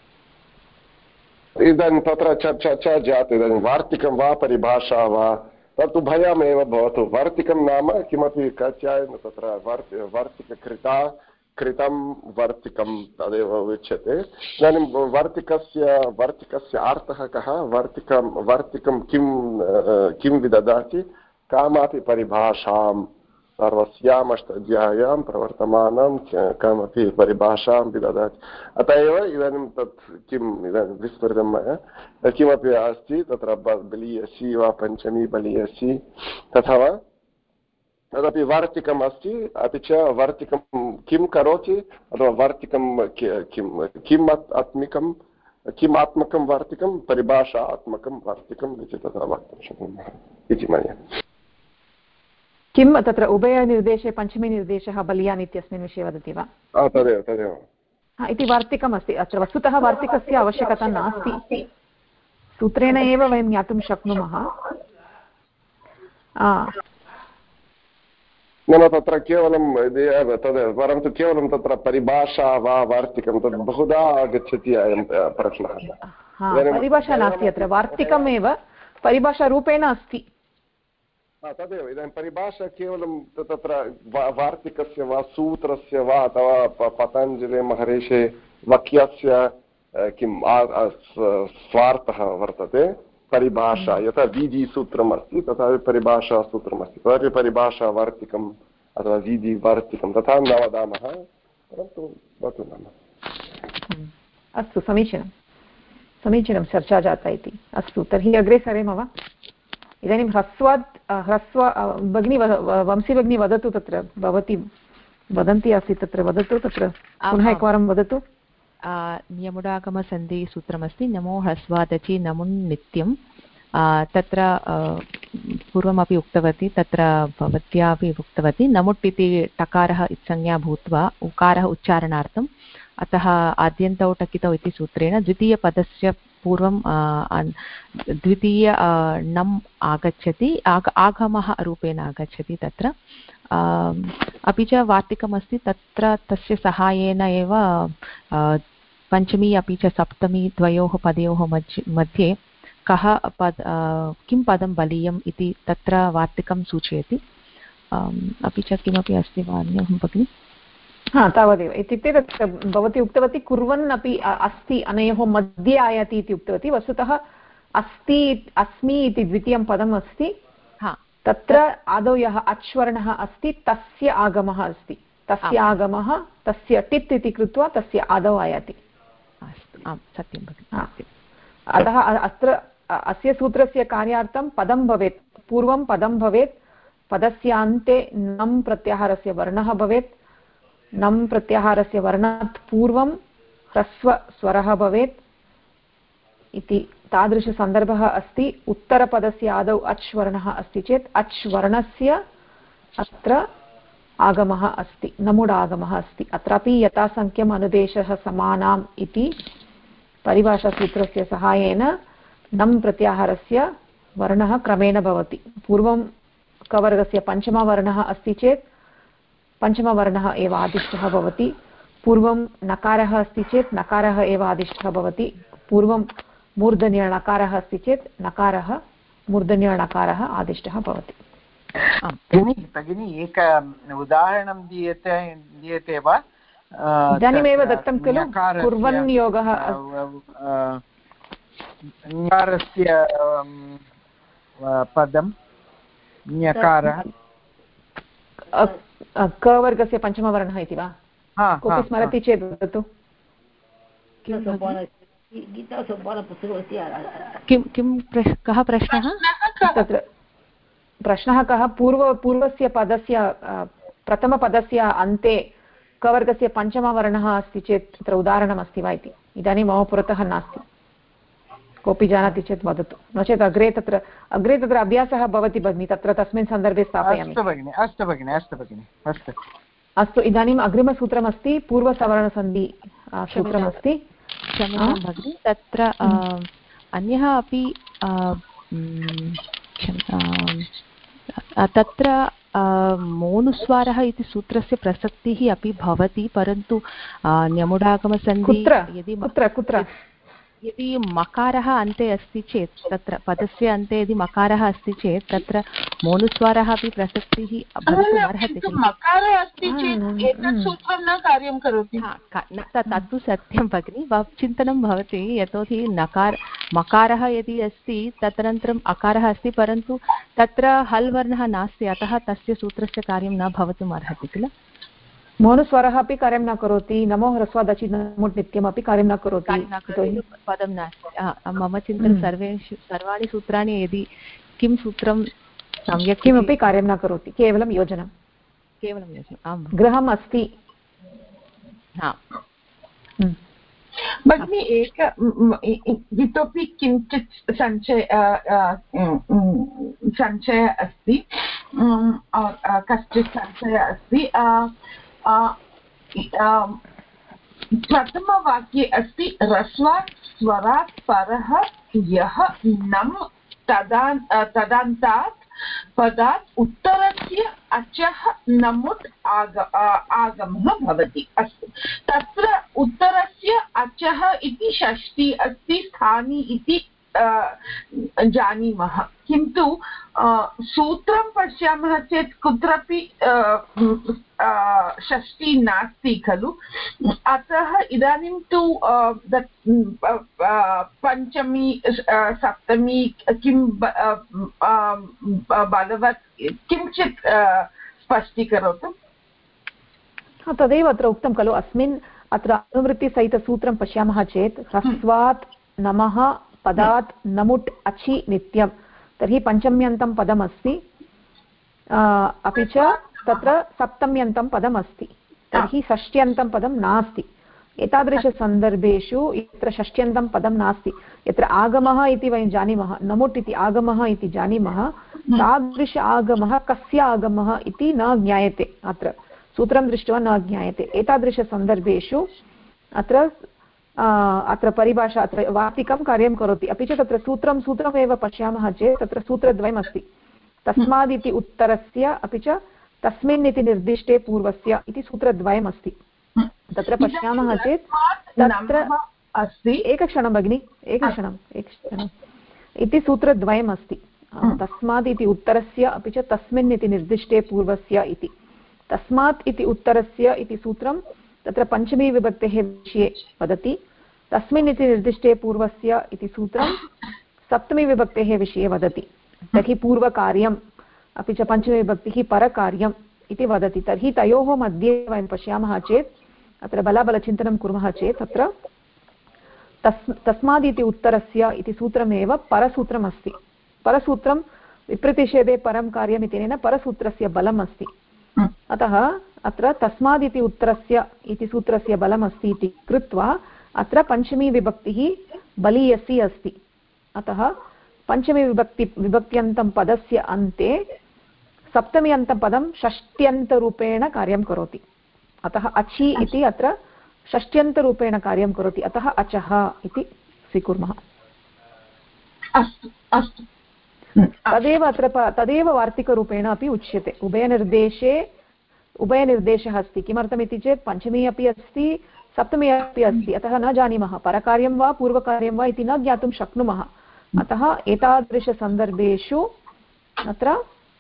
इदानीं तत्र चर्चा जाता। इदानीं वार्तिकं वा परिभाषा वा तत् उभयमेव भवतु। वर्तिकं नाम किमपि कात्यायन तत्र वर्तिककृता कृतं वर्तिकं तदेव उच्यते। इदानीं वर्तिकस्य अर्थः कः? वर्तिकं किं विददाति? कामापि परिभाषां सर्वस्याम् अष्टाध्याय्यां प्रवर्तमानं कामपि परिभाषां विददाति। अत एव इदानीं तत् किम् इदानीं विस्मृतं मया, किमपि अस्ति तत्र बलीयसी वा पञ्चमी बलीयसी तथा वा, तदपि वर्तिकम् अस्ति। अपि च वर्तिकं किं करोति अथवा वर्तिकं किम् आत्मकं वर्तिकं परिभाषात्मकं वर्तिकम् इति तथा वक्तुं शक्नुमः इति मन्ये। किं तत्र उभयनिर्देशे पञ्चमीनिर्देशः बलीयान् इत्यस्मिन् विषये वदति वा? तदेव इति वार्तिकमस्ति। अत्र वस्तुतः वार्तिकस्य आवश्यकता नास्ति, सूत्रेण एव वयं ज्ञातुं शक्नुमः। न तत्र केवलं तदेव, परन्तु केवलं तत्र परिभाषा वा वार्तिकं तद् बहुधा आगच्छति अयं प्रश्नः। परिभाषा नास्ति, अत्र वार्तिकमेव परिभाषारूपेण अस्ति। तदेव इदानीं परिभाषा केवलं तत्र वार्तिकस्य वा सूत्रस्य वा अथवा पतञ्जलिमहर्षेः वाक्यस्य किं स्वार्थः वर्तते। परिभाषा यथा विधिसूत्रम् अस्ति तथा परिभाषासूत्रमस्ति, तदपि परिभाषा वार्तिकम् अथवा विधिवार्तिकं तथा न वदामः, परन्तु भवतु नाम। अस्तु, समीचीनं चर्चा जाता इति। अस्तु, तर्हि अग्रे सरेम वा? इदानीं ह्रस्व भगिनी वंशी भगिनी वदतु, तत्र भवती वदन्ती आसीत्, तत्र वदतु, तत्र पुनः एकवारं वदतु। यमुडागमसन्धिसूत्रमस्ति नमो ह्रस्वादचि नमुन् नित्यं। तत्र पूर्वमपि उक्तवती, तत्र भवत्यापि उक्तवती, नमुट् इति टकारः इत्संज्ञा भूत्वा उकारः उच्चारणार्थम्, अतः आद्यन्तौ टकितौ इति सूत्रेण द्वितीयपदस्य पूर्वं द्वितीय नम् आगच्छति, आगमः रूपेण आगच्छति तत्र। अपि च वार्तिकमस्ति, तत्र तस्य सहायेन एव पञ्चमी अपि च सप्तमी द्वयोः पदयोः मध्ये किं पदं बलीयम् इति तत्र वार्तिकं सूचयति। अपि च किमपि अस्ति वा अन्यं भगिनि? तावदेव। इत्युक्ते तत्र भवती उक्तवती कुर्वन् अपि अस्ति, अनयोः मध्ये आयाति इति उक्तवती। वस्तुतः अस्मि इति द्वितीयं पदम् अस्ति, तत्र आदौ यः अच्वर्णः अस्ति तस्य आगमः अस्ति, तस्य आगमः तस्य टित् इति कृत्वा तस्य आदौ आयाति। आम्, सत्यं भगिनि। अतः अत्र अस्य सूत्रस्य कार्यार्थं पदं भवेत्, पूर्वं पदं भवेत्, पदस्य अन्ते नम् प्रत्याहारस्य वर्णः भवेत्, नम् प्रत्याहारस्य वर्णात् पूर्वं ह्रस्वस्वरः भवेत् इति तादृशसन्दर्भः अस्ति। उत्तरपदस्य आदौ अच् वर्णः अस्ति चेत् अच् वर्णस्य अत्र आगमः अस्ति, नमुडागमः अस्ति। अत्रापि यथासङ्ख्यम् अनुदेशः समानाम् इति परिभाषासूत्रस्य सहायेन नम् प्रत्याहारस्य वर्णः क्रमेण भवति। पूर्वं कवर्गस्य पञ्चमवर्णः अस्ति चेत् पञ्चमवर्णः एव आदिष्टः भवति, पूर्वं नकारः अस्ति चेत् नकारः एव आदिष्टः भवति, पूर्वं मूर्धन्यणकारः अस्ति चेत् नकारः मूर्धन्यणकारः आदिष्टः भवति। भगिनी एक उदाहरणं दीयते वा? इदानीमेव दत्तं खलु, कुर्वन् योगः ञकारस्य पदं ञकारः कवर्गस्य पञ्चमवर्णः इति वा? कोऽपि स्मरति चेत् वदतु। कः प्रश्नः? तत्र प्रश्नः कः? पूर्वस्य पदस्य प्रथमपदस्य अन्ते कवर्गस्य पञ्चमवर्णः अस्ति चेत् तत्र उदाहरणमस्ति वा इति। इदानीं मम पुरतः नास्ति, कोऽपि जानाति चेत् वदतु, नो चेत् अग्रे तत्र अभ्यासः भवति भगिनि, तत्र तस्मिन् सन्दर्भे स्थापयामि। अस्तु, इदानीम् अग्रिमसूत्रमस्ति पूर्वसवर्णसन्धि सूत्रमस्ति। क्षम्यतां भगिनि, तत्र अन्यः अपि तत्र मोनुस्वारः इति सूत्रस्य प्रसक्तिः अपि भवति, परन्तु न्यमुडागमसन्धि यदि यदि मकारः अन्ते अस्ति चेत् तत्र पदस्य अन्ते यदि मकारः अस्ति चेत् तत्र मोनुस्वारः अपि प्रसक्तिः भवितुम् अर्हति खलु। मकारः अस्ति चेत् एतत् सूत्रं न कार्यं करोति। तत्तु सत्यं भगिनि, चिन्तनं भवति, यतोहि मकारः यदि अस्ति तदनन्तरम् अकारः अस्ति परन्तु तत्र हल् वर्णः नास्ति, अतः तस्य सूत्रस्य कार्यं न भवितुम् अर्हति किल। मोनुस्वरः अपि कार्यं न करोति, नमो ह्रस्वादचि नमुट् नित्यमपि कार्यं न करोति, पदं नास्ति। मम चिन्तनं सर्वाणि सूत्राणि यदि किं सूत्रं सम्यक् किमपि कार्यं न करोति, केवलं योजनं। आम्, गृहम् अस्ति। भगिनी इतोपि किञ्चित् सञ्चय अस्ति, कश्चित् सञ्चयः अस्ति। प्रथमवाक्ये अस्ति ह्रस्वात् स्वरात् परः यः नम् तदन्तात् पदात् उत्तरस्य अचः नमुट् आगमः भवति। अस्तु, तत्र उत्तरस्य अचः इति षष्ठी अस्ति, स्थानी इति जानीमः, किन्तु सूत्रं पश्यामः चेत् कुत्रापि षष्ठी नास्ति खलु। अतः इदानीं तु पञ्चमी सप्तमी किं बलवत् किञ्चित् स्पष्टीकरोतु। तदेव अत्र उक्तं खलु, अस्मिन् अत्र अनुवृत्तिसहितसूत्रं पश्यामः चेत् ह्रस्वात् नमः पदात् नमुट् अचि नित्यं, तर्हि पञ्चम्यन्तं पदमस्ति, अपि च तत्र सप्तम्यन्तं पदमस्ति, तर्हि षष्ट्यन्तं पदं नास्ति। एतादृशसन्दर्भेषु यत्र षष्ट्यन्तं पदं नास्ति, यत्र आगमः इति वयं जानीमः, नमुट् इति आगमः इति जानीमः, तादृश आगमः कस्य आगमः इति न ज्ञायते, अत्र सूत्रं दृष्ट्वा न ज्ञायते। एतादृशसन्दर्भेषु अत्र परिभाषा, अत्र वार्तिकं कार्यं करोति। अपि च तत्र सूत्रमेव पश्यामः चेत् तत्र सूत्रद्वयमस्ति, तस्मादिति उत्तरस्य अपि च तस्मिन् इति निर्दिष्टे पूर्वस्य इति सूत्रद्वयमस्ति। तत्र पश्यामः चेत् तत्र अस्ति, एकक्षणं भगिनि, एकक्षणम् इति सूत्रद्वयमस्ति, तस्मात् इति उत्तरस्य अपि च तस्मिन् इति निर्दिष्टे पूर्वस्य इति। तस्मात् इति उत्तरस्य इति सूत्रं तत्र पञ्चमी विभक्तेः विषये वदति, तस्मिन् इति निर्दिष्टे पूर्वस्य इति सूत्रं सप्तमी विभक्तेः विषये वदति। तर्हि पूर्वकार्यम् अपि च पञ्चमी विभक्तिः परकार्यम् इति वदति। तर्हि तयोः मध्ये वयं पश्यामः चेत् अत्र बलाबलचिन्तनं कुर्मः चेत् तत्र तस्मादिति उत्तरस्य इति सूत्रमेव परसूत्रमस्ति। परसूत्रं विप्रतिषेधे परं कार्यम् इत्यनेन परसूत्रस्य बलम् अस्ति। अतः अत्र तस्मादिति उत्तरस्य इति सूत्रस्य बलमस्ति इति कृत्वा अत्र पञ्चमी विभक्तिः बलीयसी अस्ति। अतः पञ्चमी विभक्त्यन्तं पदस्य अन्ते सप्तमी अन्तं पदं षष्ट्यन्तरूपेण कार्यं करोति। अतः अचि इति अत्र षष्ट्यन्तरूपेण कार्यं करोति, अतः अचः इति स्वीकुर्मः। अस्तु, तदेव अत्र तदेव वार्तिकरूपेण अपि उच्यते। उभयनिर्देशः अस्ति। किमर्थमिति चेत् पञ्चमी अपि अस्ति, सप्तमी अपि अस्ति, अतः न जानीमः परकार्यं वा पूर्वकार्यं वा इति न ज्ञातुं शक्नुमः। अतः एतादृशसन्दर्भेषु अत्र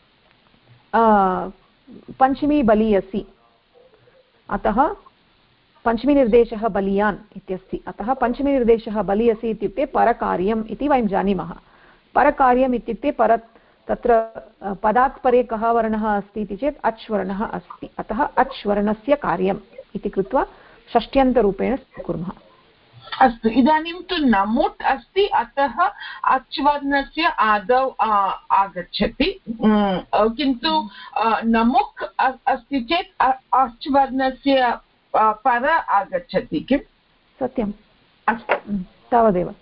पञ्चमी बलीयसी, अतः पञ्चमीनिर्देशः बलीयान् इत्यस्ति। अतः पञ्चमीनिर्देशः बलीयसी इत्युक्ते परकार्यम् इति वयं जानीमः। परकार्यम् इत्युक्ते तत्र पदात् परे कः वर्णः अस्ति इति चेत् अच् वर्णः अस्ति, अतः अच् वर्णस्य कार्यम् इति कृत्वा षष्ट्यन्तरूपेण स्वीकुर्मः। अस्तु, इदानीं तु नमुट् अस्ति, अतः अच् वर्णस्य आदौ आगच्छति, किन्तु नमुक् अस्ति चेत् अच् वर्णस्य पर आगच्छति किम्? सत्यम्, अस्तु, तावदेव।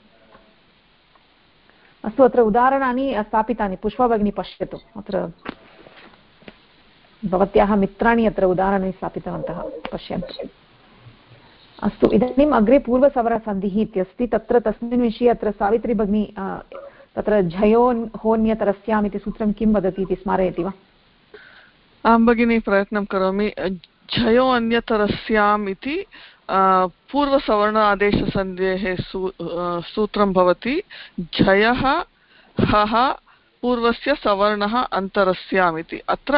अस्तु, अत्र उदाहरणानि स्थापितानि, पुष्पा भगिनी पश्यतु, अत्र भवत्याः मित्राणि अत्र उदाहरणानि स्थापितवन्तः, पश्यन्तु। अस्तु, इदानीम् अग्रे पूर्वसवरसन्धिः इत्यस्ति, तत्र तस्मिन् विषये अत्र सावित्री भगिनी तत्र झयोन्होन्यतरस्याम् इति सूत्रं किं वदति इति स्मारयति वा? आं भगिनी, प्रयत्नं करोमि। झयो अन्यतरस्याम् इति पूर्वसवर्ण आदेशसन्धेः सूत्रं भवति झयः हः पूर्वस्य सवर्णः अन्तरस्याम् इति। अत्र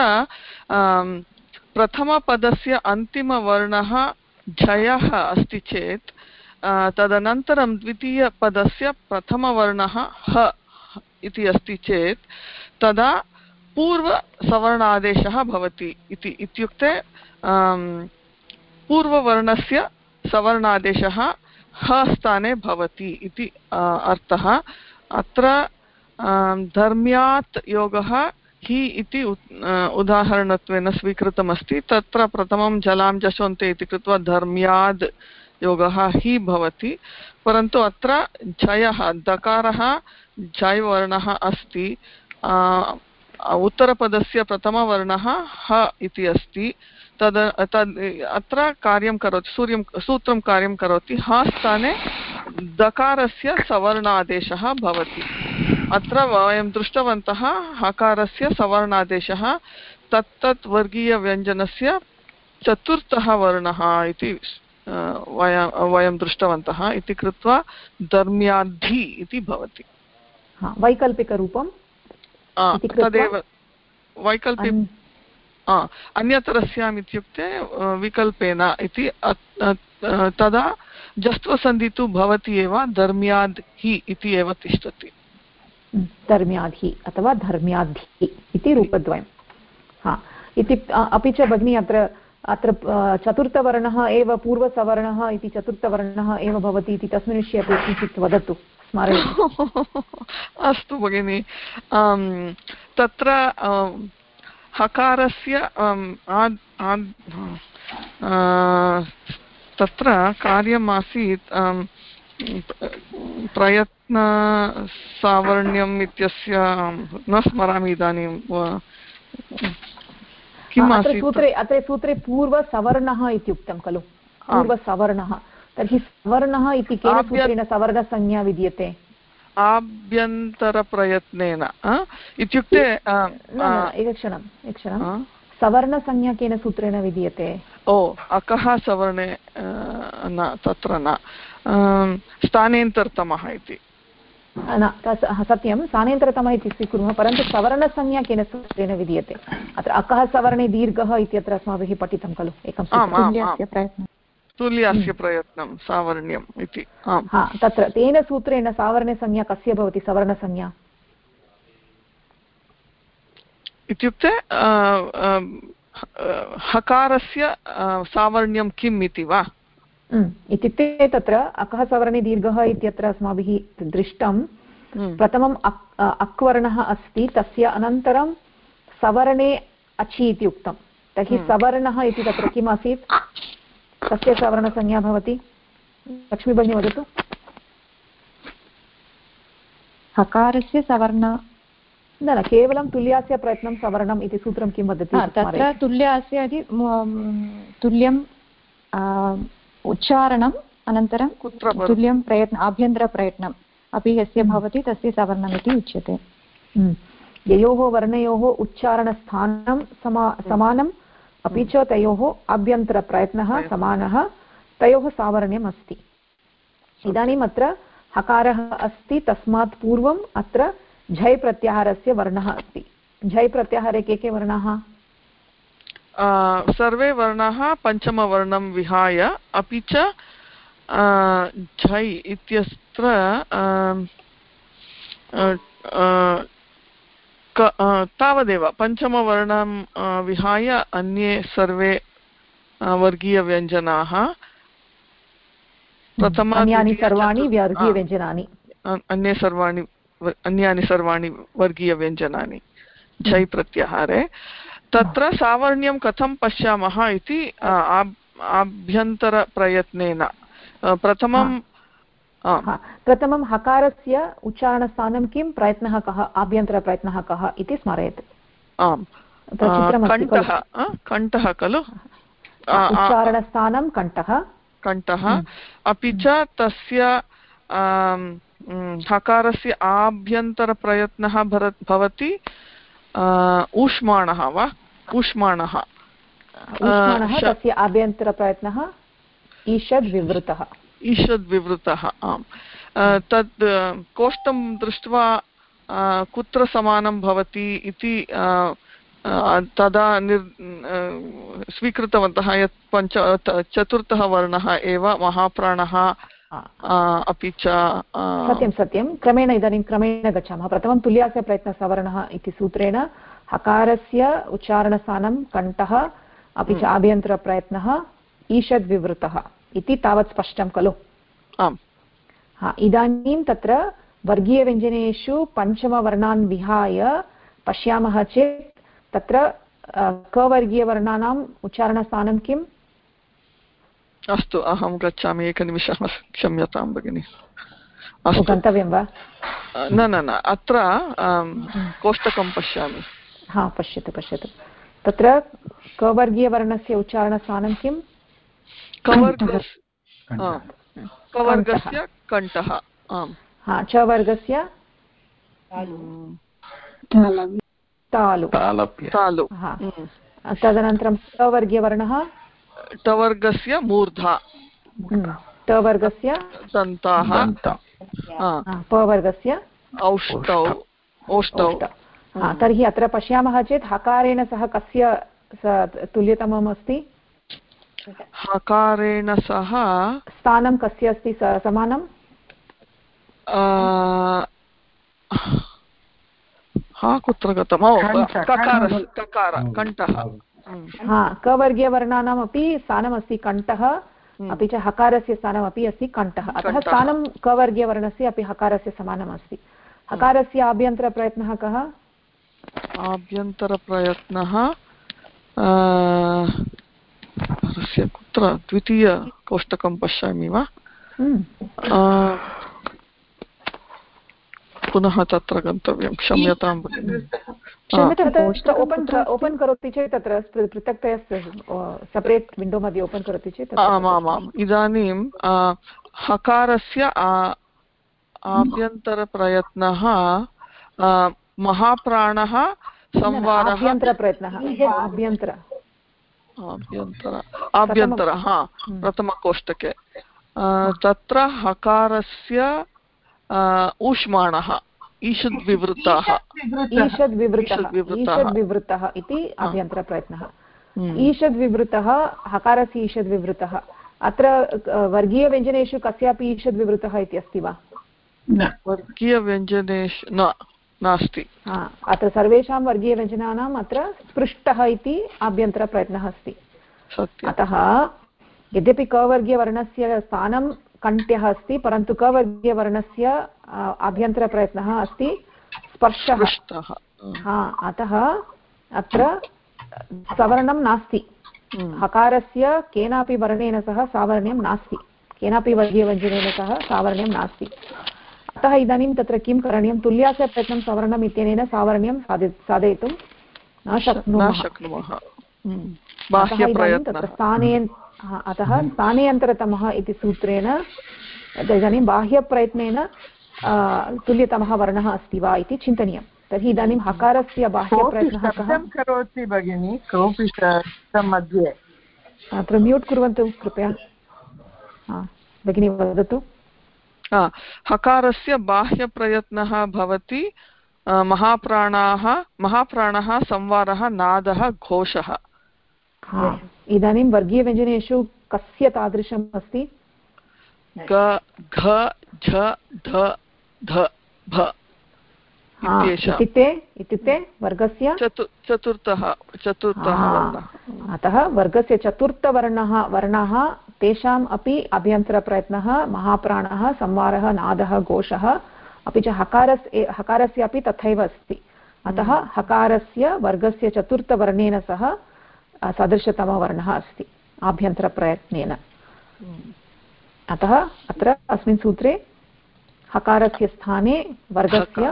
प्रथमपदस्य अन्तिमवर्णः झयः अस्ति चेत् तदनन्तरं द्वितीयपदस्य प्रथमवर्णः ह इति अस्ति चेत् तदा पूर्वसवर्णादेशः भवति इति। इत्युक्ते पूर्ववर्णस्य सवर्णादेशः ह स्थाने भवति इति अर्थः। अत्र धर्म्यात् योगः हि इति उदाहरणत्वेन स्वीकृतमस्ति। तत्र प्रथमं जलां जशोन्ते इति कृत्वा धर्म्याद् योगः हि भवति, परन्तु अत्र झयः दकारः झय् वर्णः अस्ति, उत्तरपदस्य प्रथमवर्णः ह इति अस्ति। तद् अत्र कार्यं करोति, सूत्रं कार्यं करोति। ह स्थाने दकारस्य सवर्णादेशः भवति। अत्र वयं दृष्टवन्तः हकारस्य सवर्णादेशः तत्तत् वर्गीयव्यञ्जनस्य चतुर्थः वर्णः इति वयं दृष्टवन्तः। इति कृत्वा धर्म्याद्धि इति भवति। वैकल्पिकरूपं तदेव वैकल्पिक अन्यतरस्याम् इत्युक्ते विकल्पेन इति। तदा जस्त्वसन्धि तु भवति एव, धर्म्याद् हि इति एव तिष्ठति। धर्म्याद्धि अथवा धर्म्याद्धि इति रूपद्वयं। अपि च भगिनी अत्र चतुर्थवर्णः एव पूर्वसवर्णः इति चतुर्थवर्णः एव भवति इति तस्मिन् विषये अपि किञ्चित् वदतु, स्मारयतु। अस्तु भगिनि, तत्र हकारस्य तत्र कार्यमासीत् प्रयत्नसावर्ण्यम् इत्यस्य न स्मरामि इदानीं किम् आसीत्। अत्र सूत्रे पूर्वसवर्णः इत्युक्तं खलु, पूर्वसवर्णः। तर्हि सवर्णः इति केन सूत्रेण सवर्णसंज्ञा विद्यते? आभ्यन्तरप्रयत्नेन इत्युक्ते एकक्षणं सवर्णसंज्ञा केन सूत्रेण विद्यते? अकः सवर्णे न, तत्र न, स्थानेन्तरतमः इति। सत्यं, स्थानेन्तरतमः इति स्वीकुर्मः, परन्तु सवर्णसंज्ञा केन सूत्रेण विद्यते? अत्र अकः सवर्णे दीर्घः इत्यत्र अस्माभिः पठितं खलु, एकं तुल्यस्य प्रयत्नं सावर्ण्यम् इति। तत्र तेन सूत्रेण सावर्णसंज्ञा कस्य भवति? सवर्णसंज्ञा इत्युक्ते हकारस्य सावर्ण्यं किम् इति वा? इत्युक्ते तत्र अकः सवर्णे दीर्घः इत्यत्र अस्माभिः दृष्टं, प्रथमम् अक्वर्णः अस्ति, तस्य अनन्तरं सवर्णे अचि इति उक्तं। तर्हि सवर्णः इति तत्र किम् आसीत्? कस्य सवर्णसंज्ञा भवति? लक्ष्मी भगिनी वदतु। हकारस्य सवर्ण न, केवलं तुल्यास्य प्रयत्नं सवर्णम् इति सूत्रं किं वदति? तत्र तुल्यास्य इति तुल्यं उच्चारणम् अनन्तरं तुल्यं प्रयत्न आभ्यन्तरप्रयत्नम् अपि यस्य भवति तस्य सवर्णम् इति उच्यते। ययोः वर्णयोः उच्चारणस्थानं समानम्, अपि च तयोः आभ्यन्तरप्रयत्नः समानः, तयोः सावर्ण्यम् अस्ति। इदानीम् अत्र हकारः अस्ति, तस्मात् पूर्वम् अत्र झै प्रत्याहारस्य वर्णः अस्ति। झै प्रत्याहारे के वर्णाः? सर्वे वर्णाः पञ्चमवर्णं विहाय, अपि च झै इत्यत्र तावदेव पञ्चमवर्णं विहाय अन्ये सर्वे वर्गीयव्यञ्जनाः। अन्यानि सर्वाणि वर्गीयव्यञ्जनानि, अन्यानि सर्वाणि वर्गीयव्यञ्जनानि झै प्रत्याहारे। तत्र सावर्ण्यं कथं पश्यामः इति आभ्यन्तरप्रयत्नेन प्रथमं हकारस्य उच्चारणस्थानं किं, प्रयत्नः कः, आभ्यन्तरप्रयत्नः कः इति स्मारयतु। आम्, कण्ठः खलु, उच्चारणस्थानं कण्ठः। अपि च तस्य हकारस्य आभ्यन्तरप्रयत्नः भवति ऊष्माणः वा? ऊष्माणः तस्य आभ्यन्तरप्रयत्नः ईषद्विवृतः आम् तद् कोष्ठं दृष्ट्वा कुत्र समानं भवति इति तदा स्वीकृतवन्तः यत् चतुर्थः वर्णः एव महाप्राणः अपि च सत्यं क्रमेण इदानीं क्रमेण गच्छामः प्रथमं तुल्यास्य प्रयत्नसवर्णः इति सूत्रेण हकारस्य उच्चारणस्थानं कण्ठः अपि च आभ्यन्तरप्रयत्नः ईषद्विवृतः इति तावत् स्पष्टं खलु आम् इदानीं तत्र वर्गीयव्यञ्जनेषु पञ्चमवर्णान् विहाय पश्यामः चेत् तत्र कवर्गीयवर्णानाम् उच्चारणस्थानं किम् अस्तु अहं गच्छामि एकनिमिषः क्षम्यतां भगिनि गन्तव्यं वा न अत्र कोष्टकं पश्यामि पश्यतु तत्र कवर्गीयवर्णस्य उच्चारणस्थानं किम् कवर्गस्य कण्ठः च वर्गस्य तालु तदनन्तरं टवर्गीयवर्णः टवर्गस्य मूर्धा टवर्गस्य दन्ताः पवर्गस्य औष्टौ तर्हि अत्र पश्यामः चेत् हकारेण सह कस्य तुल्यतमम् अस्ति हकारेण सह स्थानं कस्य अस्ति समानं कुत्र गतम् कण्ठः कवर्गीयवर्णानामपि स्थानमस्ति कण्ठः अपि च हकारस्य स्थानमपि अस्ति कण्ठः अतः स्थानं कवर्गीयवर्णस्य अपि हकारस्य समानमस्ति हकारस्य आभ्यन्तरप्रयत्नः कः आभ्यन्तरप्रयत्नः कुत्र द्वितीयकोष्टकं पश्यामि वा पुनः तत्र गन्तव्यं क्षम्यतां भगिनि ओपन् करोति चेत् तत्र पृथक्तया सेपरेट् विण्डो मध्ये ओपन् करोति चेत् आमामाम् इदानीं हकारस्य आभ्यन्तरप्रयत्नः महाप्राणः संवारः आभ्यन्तरः प्रथमकोष्टके तत्र हकारस्य ऊष्माणः ईषद्विवृतः इति आभ्यन्तरप्रयत्नः ईषद्विवृतः हकारस्य ईषद्विवृतः अत्र वर्गीयव्यञ्जनेषु कस्यापि ईषद्विवृतः इति अस्ति वा वर्गीयव्यञ्जनेषु नास्ति अत्र सर्वेषां वर्गीयव्यञ्जनानाम् अत्र स्पृष्टः इति आभ्यन्तरप्रयत्नः अस्ति अतः यद्यपि कवर्गीयवर्णस्य स्थानं कण्ठ्यः अस्ति परन्तु कवर्गीयवर्णस्य आभ्यन्तरप्रयत्नः अस्ति स्पर्शः अतः अत्र सवर्णं नास्ति हकारस्य केनापि वर्णेन सह सावर्ण्यं नास्ति केनापि वर्गीयव्यञ्जनेन सह सावर्ण्यं नास्ति अतः इदानीं तत्र किं करणीयं तुल्यास्य प्रयत्नं सवर्णम् इत्यनेन सावर्ण्यं साधयितुं न शक्नुमः अतः स्थाने अन्तरतमः इति सूत्रेण इदानीं बाह्यप्रयत्नेन तुल्यतमः वर्णः अस्ति वा इति चिन्तनीयं तर्हि इदानीं हकारस्य बाह्यप्रयत्नः करोति भगिनी कोऽपि मध्ये अत्र म्यूट् कुर्वन्तु कृपया भगिनी वदतु हकारस्य बाह्यप्रयत्नः भवति महाप्राणः संवारः नादः घोषः इदानीं वर्गीयव्यञ्जनेषु कस्य तादृशम् अस्ति ग घ झ ध ध भ इत्युक्ते वर्गस्य चतुर्थः अतः वर्गस्य चतुर्थवर्णाः तेषाम् अपि अभ्यन्तरप्रयत्नः महाप्राणः संवारः नादः घोषः अपि च हकारस्य अपि तथैव अस्ति अतः हकारस्य वर्गस्य चतुर्थवर्णेन सह सदृशतमवर्णः अस्ति आभ्यन्तरप्रयत्नेन अतः अत्र अस्मिन् सूत्रे हकारस्य स्थाने वर्गस्य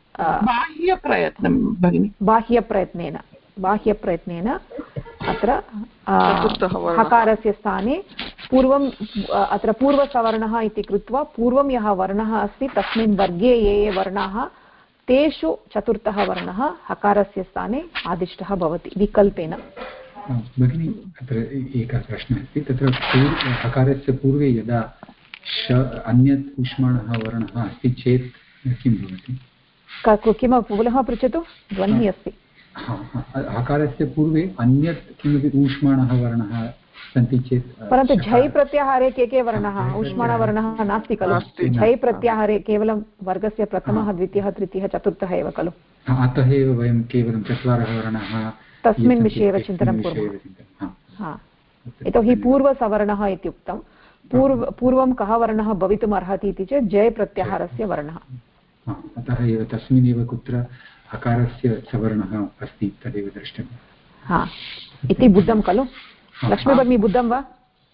बाह्यप्रयत्नेन अत्र हकारस्य स्थाने पूर्वम् अत्र पूर्वसवर्णः इति कृत्वा पूर्वं यः वर्णः अस्ति तस्मिन् वर्गे ये वर्णाः तेषु चतुर्थः वर्णः हकारस्य स्थाने आदिष्टः भवति विकल्पेन भगिनी अत्र एकः प्रश्नः अस्ति तत्र हकारस्य पूर्वे यदा अन्यत् ऊष्माणः वर्णः अस्ति चेत् किं भवति किं पुनः पृच्छतु ध्वनिः अस्ति हकारस्य पूर्वे अन्यत् किमपि ऊष्माणः वर्णः सन्ति चेत् परन्तु झै प्रत्याहारे के वर्णः ऊष्माणवर्णः नास्ति खलु झै प्रत्याहारे केवलं वर्गस्य प्रथमः द्वितीयः तृतीयः चतुर्थः एव खलु अतः एव वयं केवलं चत्वारः वर्णाः तस्मिन् विषये एव चिन्तनं कुर्मः यतोहि पूर्वसवर्णः इति उक्तं पूर्वं कः वर्णः भवितुम् अर्हति इति चेत् जय प्रत्याहारस्य वर्णः अतः एव तस्मिन्नेव कुत्र हकारस्य सवर्णः अस्ति तदेव द्रष्टव्यं इति बुद्धं खलु लक्ष्मी भगिनी बुद्धं वा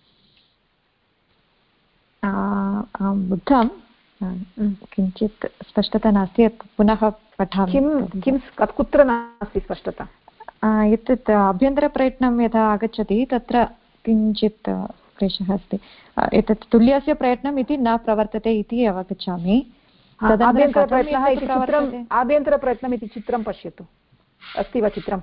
बुद्धं किञ्चित् स्पष्टता नास्ति पुनः पठामि किं कुत्र नास्ति स्पष्टता एतत् अभ्यन्तरप्रयत्नं यदा आगच्छति तत्र किञ्चित् क्लेशः अस्ति एतत् तुल्यस्य प्रयत्नम् इति न प्रवर्तते इति अवगच्छामि आभ्यन्तरप्रयत्नम् इति चित्रं पश्यतु अस्ति वा चित्रं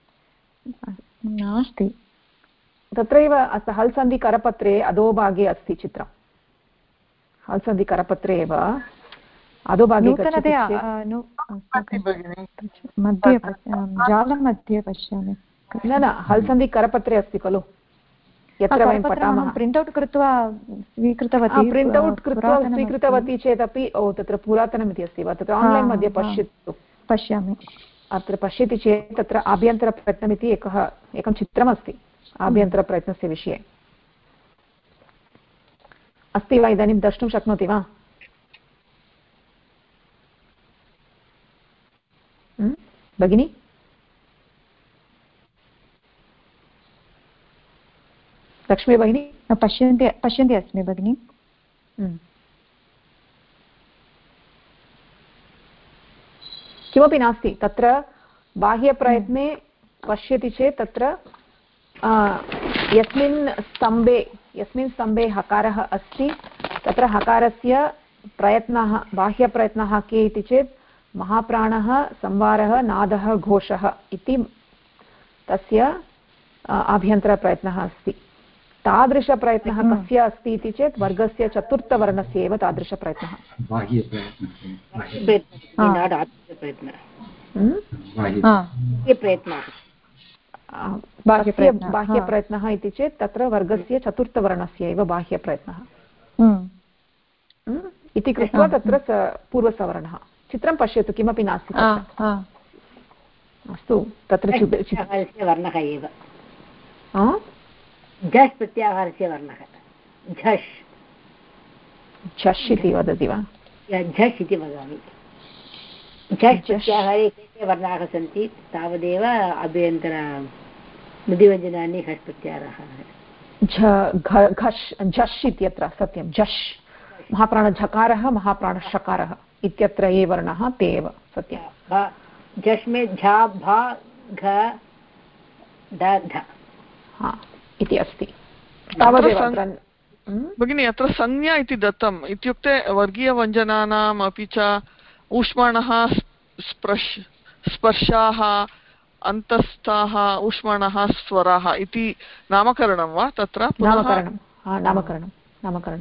नास्ति तत्रैव हल् सन्धि करपत्रे अधोभागे अस्ति चित्रं हल् सन्धि करपत्रे एव अधोभागे मध्ये जालमध्ये पश्यामि न हल् सन्धि करपत्रे अस्ति खलु यत्र वयं पठामः प्रिण्ट् कृत्वा स्वीकृतवती प्रिण्ट् कृत्वा स्वीकृतवती चेदपि तत्र पुरातनमिति अस्ति वा तत्र आन्लैन् मध्ये पश्यामि अत्र पश्यति चेत् तत्र आभ्यन्तरप्रयत्नमिति एकं चित्रमस्ति आभ्यन्तरप्रयत्नस्य विषये अस्ति वा इदानीं द्रष्टुं शक्नोति वा भगिनी लक्ष्मी भगिनी पश्यन्ति अस्मि भगिनी किमपि नास्ति तत्र बाह्यप्रयत्ने पश्यति चेत् तत्र यस्मिन् स्तम्भे हकारः अस्ति तत्र हकारस्य प्रयत्नः बाह्यप्रयत्नः के इति चेत् महाप्राणः संवारः नादः घोषः इति तस्य आभ्यन्तरप्रयत्नः अस्ति तादृशप्रयत्नः कस्य अस्ति इति चेत् वर्गस्य चतुर्थवर्णस्य एव तादृशप्रयत्नः बाह्यप्रयत्नः इति चेत् तत्र वर्गस्य चतुर्थवर्णस्य एव बाह्यप्रयत्नः इति कृत्वा तत्र पूर्वसवर्णः चित्रं पश्यतु किमपि नास्ति अस्तु तत्र वर्णः एव झष् प्रत्याहारस्य वर्णः झष् इति वदति वा झष् इति वदामि झष् प्रत्याहारे के वर्णाः सन्ति तावदेव अभ्यन्तर मृदुव्यञ्जनानि हस् प्रत्याहारः झष् इत्यत्र सत्यं झष् महाप्राणझकारः महाप्राणषकारः इत्यत्र ये वर्णाः ते एव सत्यं झष् में झा भा घ ध इति अस्ति तावदेव भगिनी अत्र संज्ञा इति दत्तम् इत्युक्ते वर्गीयव्यञ्जनानाम् अपि च ऊष्माणः स्पर्शाः अन्तस्थाः ऊष्माणः स्वराः इति नामकरणं वा तत्र नामकरणं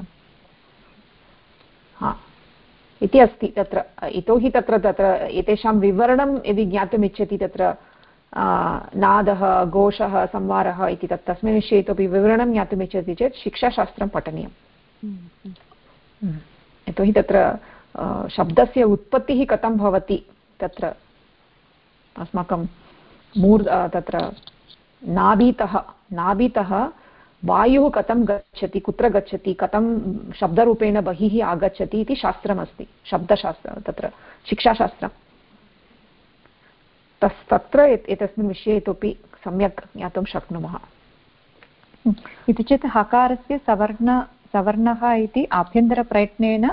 इति अस्ति तत्र यतोहि तत्र एतेषां विवरणं यदि ज्ञातुम् इच्छति तत्र नादः घोषः संवारः इति तस्मिन् विषये इतोपि विवरणं ज्ञातुम् इच्छति चेत् शिक्षाशास्त्रं पठनीयं यतोहि तत्र शब्दस्य उत्पत्तिः कथं भवति तत्र अस्माकं तत्र नाभितः वायुः कथं गच्छति कुत्र गच्छति कथं शब्दरूपेण बहिः आगच्छति इति शास्त्रमस्ति शब्दशास्त्रं तत्र शिक्षाशास्त्रं तत्र एतस्मिन् विषये इतोपि सम्यक् ज्ञातुं शक्नुमः इति चेत् हकारस्य सवर्णः इति आभ्यन्तरप्रयत्नेन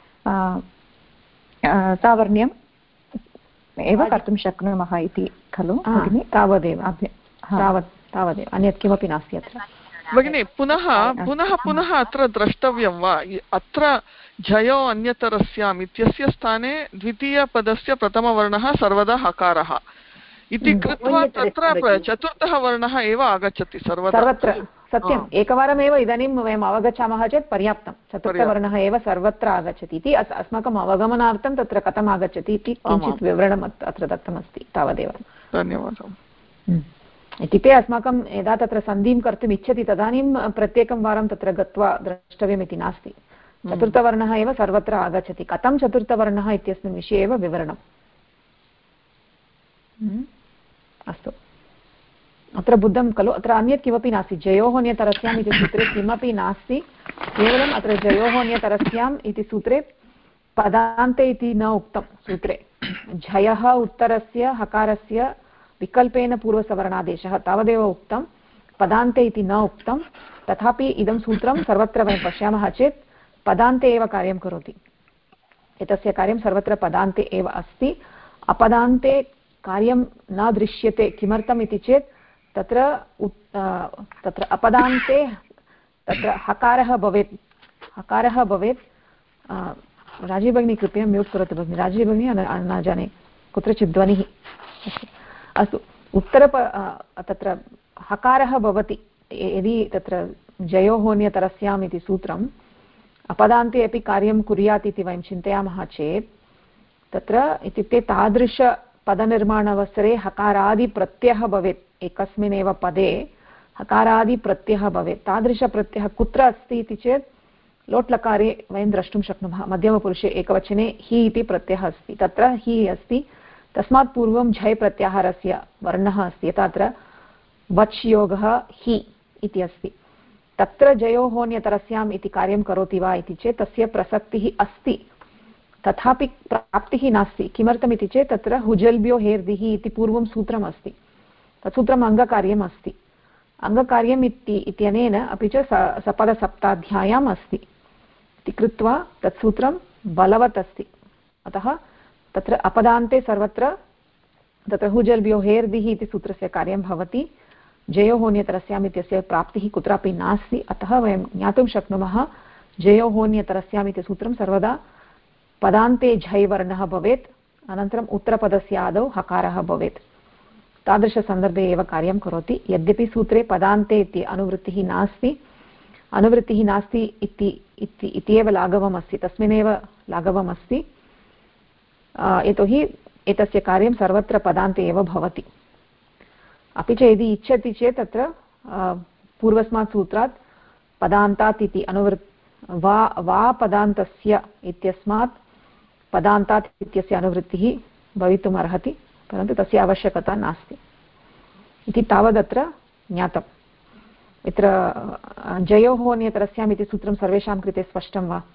सावर्ण्यम् एव कर्तुं शक्नुमः इति खलु तावदेव अन्यत् किमपि नास्ति अत्र भगिनी पुनः अत्र द्रष्टव्यं वा अत्र झयो अन्यतरस्याम् इत्यस्य स्थाने द्वितीयपदस्य प्रथमवर्णः सर्वदा हकारः इति कृत्वा तत्र चतुर्थः वर्णः एव आगच्छति सर्वत्र सत्यम् एकवारमेव इदानीं वयम् अवगच्छामः चेत् पर्याप्तं चतुर्थवर्णः एव सर्वत्र आगच्छति इति अस्माकम् अवगमनार्थं तत्र कथम् आगच्छति इति किञ्चित् विवरणम् अत्र दत्तमस्ति तावदेव धन्यवादः इत्युक्ते अस्माकं यदा तत्र सन्धिं कर्तुम् इच्छति तदानीं प्रत्येकं वारं तत्र गत्वा द्रष्टव्यमिति नास्ति चतुर्थवर्णः एव सर्वत्र आगच्छति कथं चतुर्थवर्णः इत्यस्मिन् विषये एव विवरणम् अस्तु अत्र बुद्धं खलु अत्र अन्यत् किमपि नास्ति जयोः न्यतरस्याम् इति सूत्रे किमपि नास्ति केवलम् अत्र जयोः न्यतरस्याम् इति सूत्रे पदान्ते इति न उक्तं सूत्रे झयः उत्तरस्य हकारस्य विकल्पेन पूर्वसवर्णादेशः तावदेव उक्तं पदान्ते इति न उक्तं तथापि इदं सूत्रं सर्वत्र वयं पश्यामः चेत् पदान्ते एव कार्यं करोति एतस्य कार्यं सर्वत्र पदान्ते एव अस्ति अपदान्ते कार्यं न दृश्यते किमर्थम् इति चेत् तत्र अपदान्ते तत्र हकारः भवेत् राजीव भगिनी कृपया म्यूट् करोतु भगिनी राजीव भगिनी न जाने कुत्रचित् ध्वनिः अस्तु तत्र हकारः भवति यदि तत्र जयोहोन्यतरस्याम् इति सूत्रम् अपदान्ते अपि कार्यं कुर्यात् इति वयं चिन्तयामः चेत् तत्र इत्युक्ते तादृशपदनिर्माणावसरे हकारादिप्रत्ययः भवेत् एकस्मिन् एव पदे हकारादिप्रत्ययः भवेत् तादृशप्रत्ययः कुत्र अस्ति इति चेत् लोट्लकारे वयं द्रष्टुं शक्नुमः मध्यमपुरुषे एकवचने हि इति प्रत्ययः अस्ति तत्र हि अस्ति तस्मात् पूर्वं झय् प्रत्याहारस्य वर्णः अस्ति यथा अत्र वच् योगः हि इति अस्ति तत्र जयोहोन्यतरस्याम् इति कार्यं करोति वा इति चेत् तस्य प्रसक्तिः अस्ति तथापि प्राप्तिः नास्ति किमर्थमिति चेत् तत्र हुजल्भ्यो हेर्दिः इति पूर्वं सूत्रम् अस्ति तत् सूत्रम् अङ्गकार्यम् अस्ति अङ्गकार्यम् इत्यनेन अपि च सपदसप्ताध्याय्याम् अस्ति इति कृत्वा तत् सूत्रं बलवत् अस्ति अतः तत्र अपदान्ते सर्वत्र तत्र हुजल्भ्यो हेर्दिः इति सूत्रस्य कार्यं भवति जयोहोन्यतरस्याम् इत्यस्य प्राप्तिः कुत्रापि नास्ति अतः वयं ज्ञातुं शक्नुमः जयोहोन्यतरस्याम् इति सूत्रं सर्वदा पदान्ते झय् वर्णः भवेत् अनन्तरम् उत्तरपदस्य आदौ हकारः भवेत् तादृशसन्दर्भे एव कार्यं करोति यद्यपि सूत्रे पदान्ते इति अनुवृत्तिः नास्ति इत्येव लाघवम् अस्ति तस्मिन्नेव लाघवम् अस्ति यतोहि एतस्य कार्यं सर्वत्र पदान्ते एव भवति अपि च यदि इच्छति चेत् तत्र पूर्वस्मात् सूत्रात् पदान्तात् इति वा पदान्तस्य इत्यस्मात् पदान्तात् इत्यस्य अनुवृत्तिः भवितुम् अर्हति परन्तु तस्य आवश्यकता नास्ति इति तावदत्र ज्ञातम् यत्र जयोहोन्यतरस्याम् इति सूत्रं सर्वेषां कृते स्पष्टं वा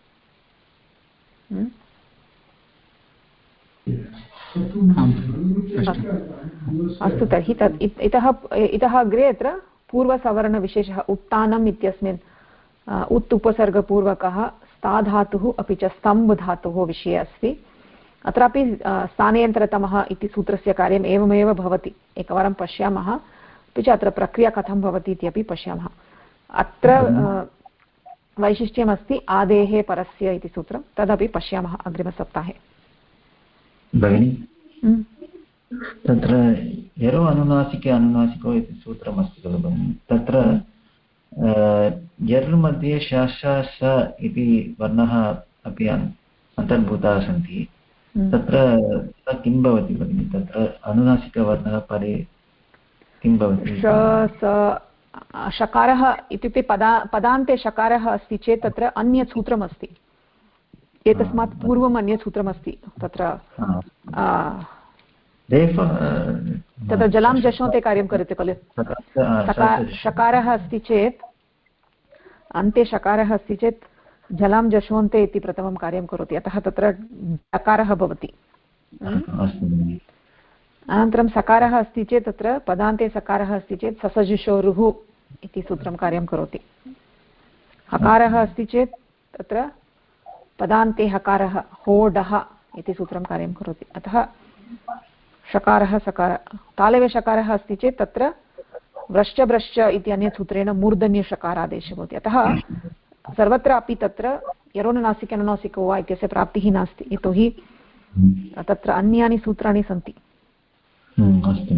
अस्तु तर्हि तत् इतः अग्रे अत्र पूर्वसवर्णविशेषः उत्तानम् इत्यस्मिन् उत् उपसर्गपूर्वकः स्था धातुः अपि च स्तम्भ धातुः विषये अस्ति अत्रापि स्थानेन्तरतमः इति सूत्रस्य कार्यम् एवमेव भवति एकवारं पश्यामः अपि च अत्र प्रक्रिया कथं भवति इत्यपि पश्यामः अत्र वैशिष्ट्यमस्ति आदेः परस्य इति सूत्रं तदपि पश्यामः अग्रिमसप्ताहे भगिनी तत्र यरो अनुनासिके अनुनासिको इति सूत्रमस्ति खलु भगिनि तत्र यर् मध्ये श इति वर्णः अपि अन्तर्भूताः सन्ति तत्र किं भवति भगिनि तत्र अनुनासिकवर्णः परे किं भवति शकारः इत्युक्ते पदान्ते शकारः अस्ति चेत् तत्र अन्यत् सूत्रमस्ति एतस्मात् पूर्वम् अन्यत् सूत्रमस्ति तत्र तत्र जलां जशोन्ते कार्यं करोति खलु शकारः अस्ति चेत् अन्ते शकारः अस्ति चेत् जलां जशोन्ते इति प्रथमं कार्यं करोति अतः तत्र डकारः भवति अनन्तरं सकारः अस्ति चेत् तत्र पदान्ते सकारः अस्ति चेत् ससजुषोरुः इति सूत्रं कार्यं करोति हकारः अस्ति चेत् तत्र पदान्ते हकारः होडः इति सूत्रं कार्यं करोति अतः शकारः सकार तालवे शकारः अस्ति चेत् तत्र व्रश्च भ्रश्च इति अन्यत् सूत्रेण मूर्धन्यशकारादेशः भवति अतः सर्वत्र अपि तत्र यरोनुनासिक अनुनासिको वा इत्यस्य प्राप्तिः नास्ति यतोहि तत्र अन्यानि सूत्राणि सन्ति अस्तु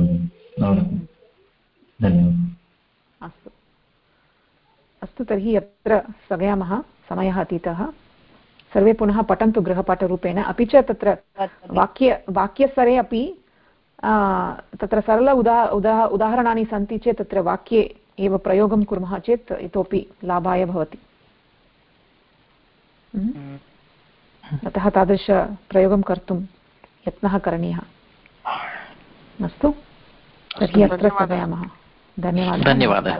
धन्यवादः। अस्तु तर्हि अत्र स्थगयामः, समयः अतीतः। सर्वे पुनः पठन्तु गृहपाठरूपेण। अपि च तत्र वाक्यस्तरे अपि तत्र सरल उदाहरणानि सन्ति चेत् तत्र वाक्ये एव प्रयोगं कुर्मः चेत् इतोपि लाभाय भवति। अतः तादृशप्रयोगं कर्तुं यत्नः करणीयः। अस्तु तर्हि अत्र स्थगयामः। धन्यवादः। धन्यवादः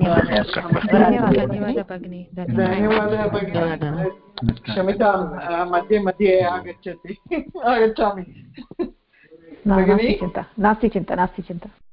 भगिनी। धन्यवादः भगिनी। क्षम्यतां मध्ये मध्ये आगच्छामि। नास्ति चिन्ता।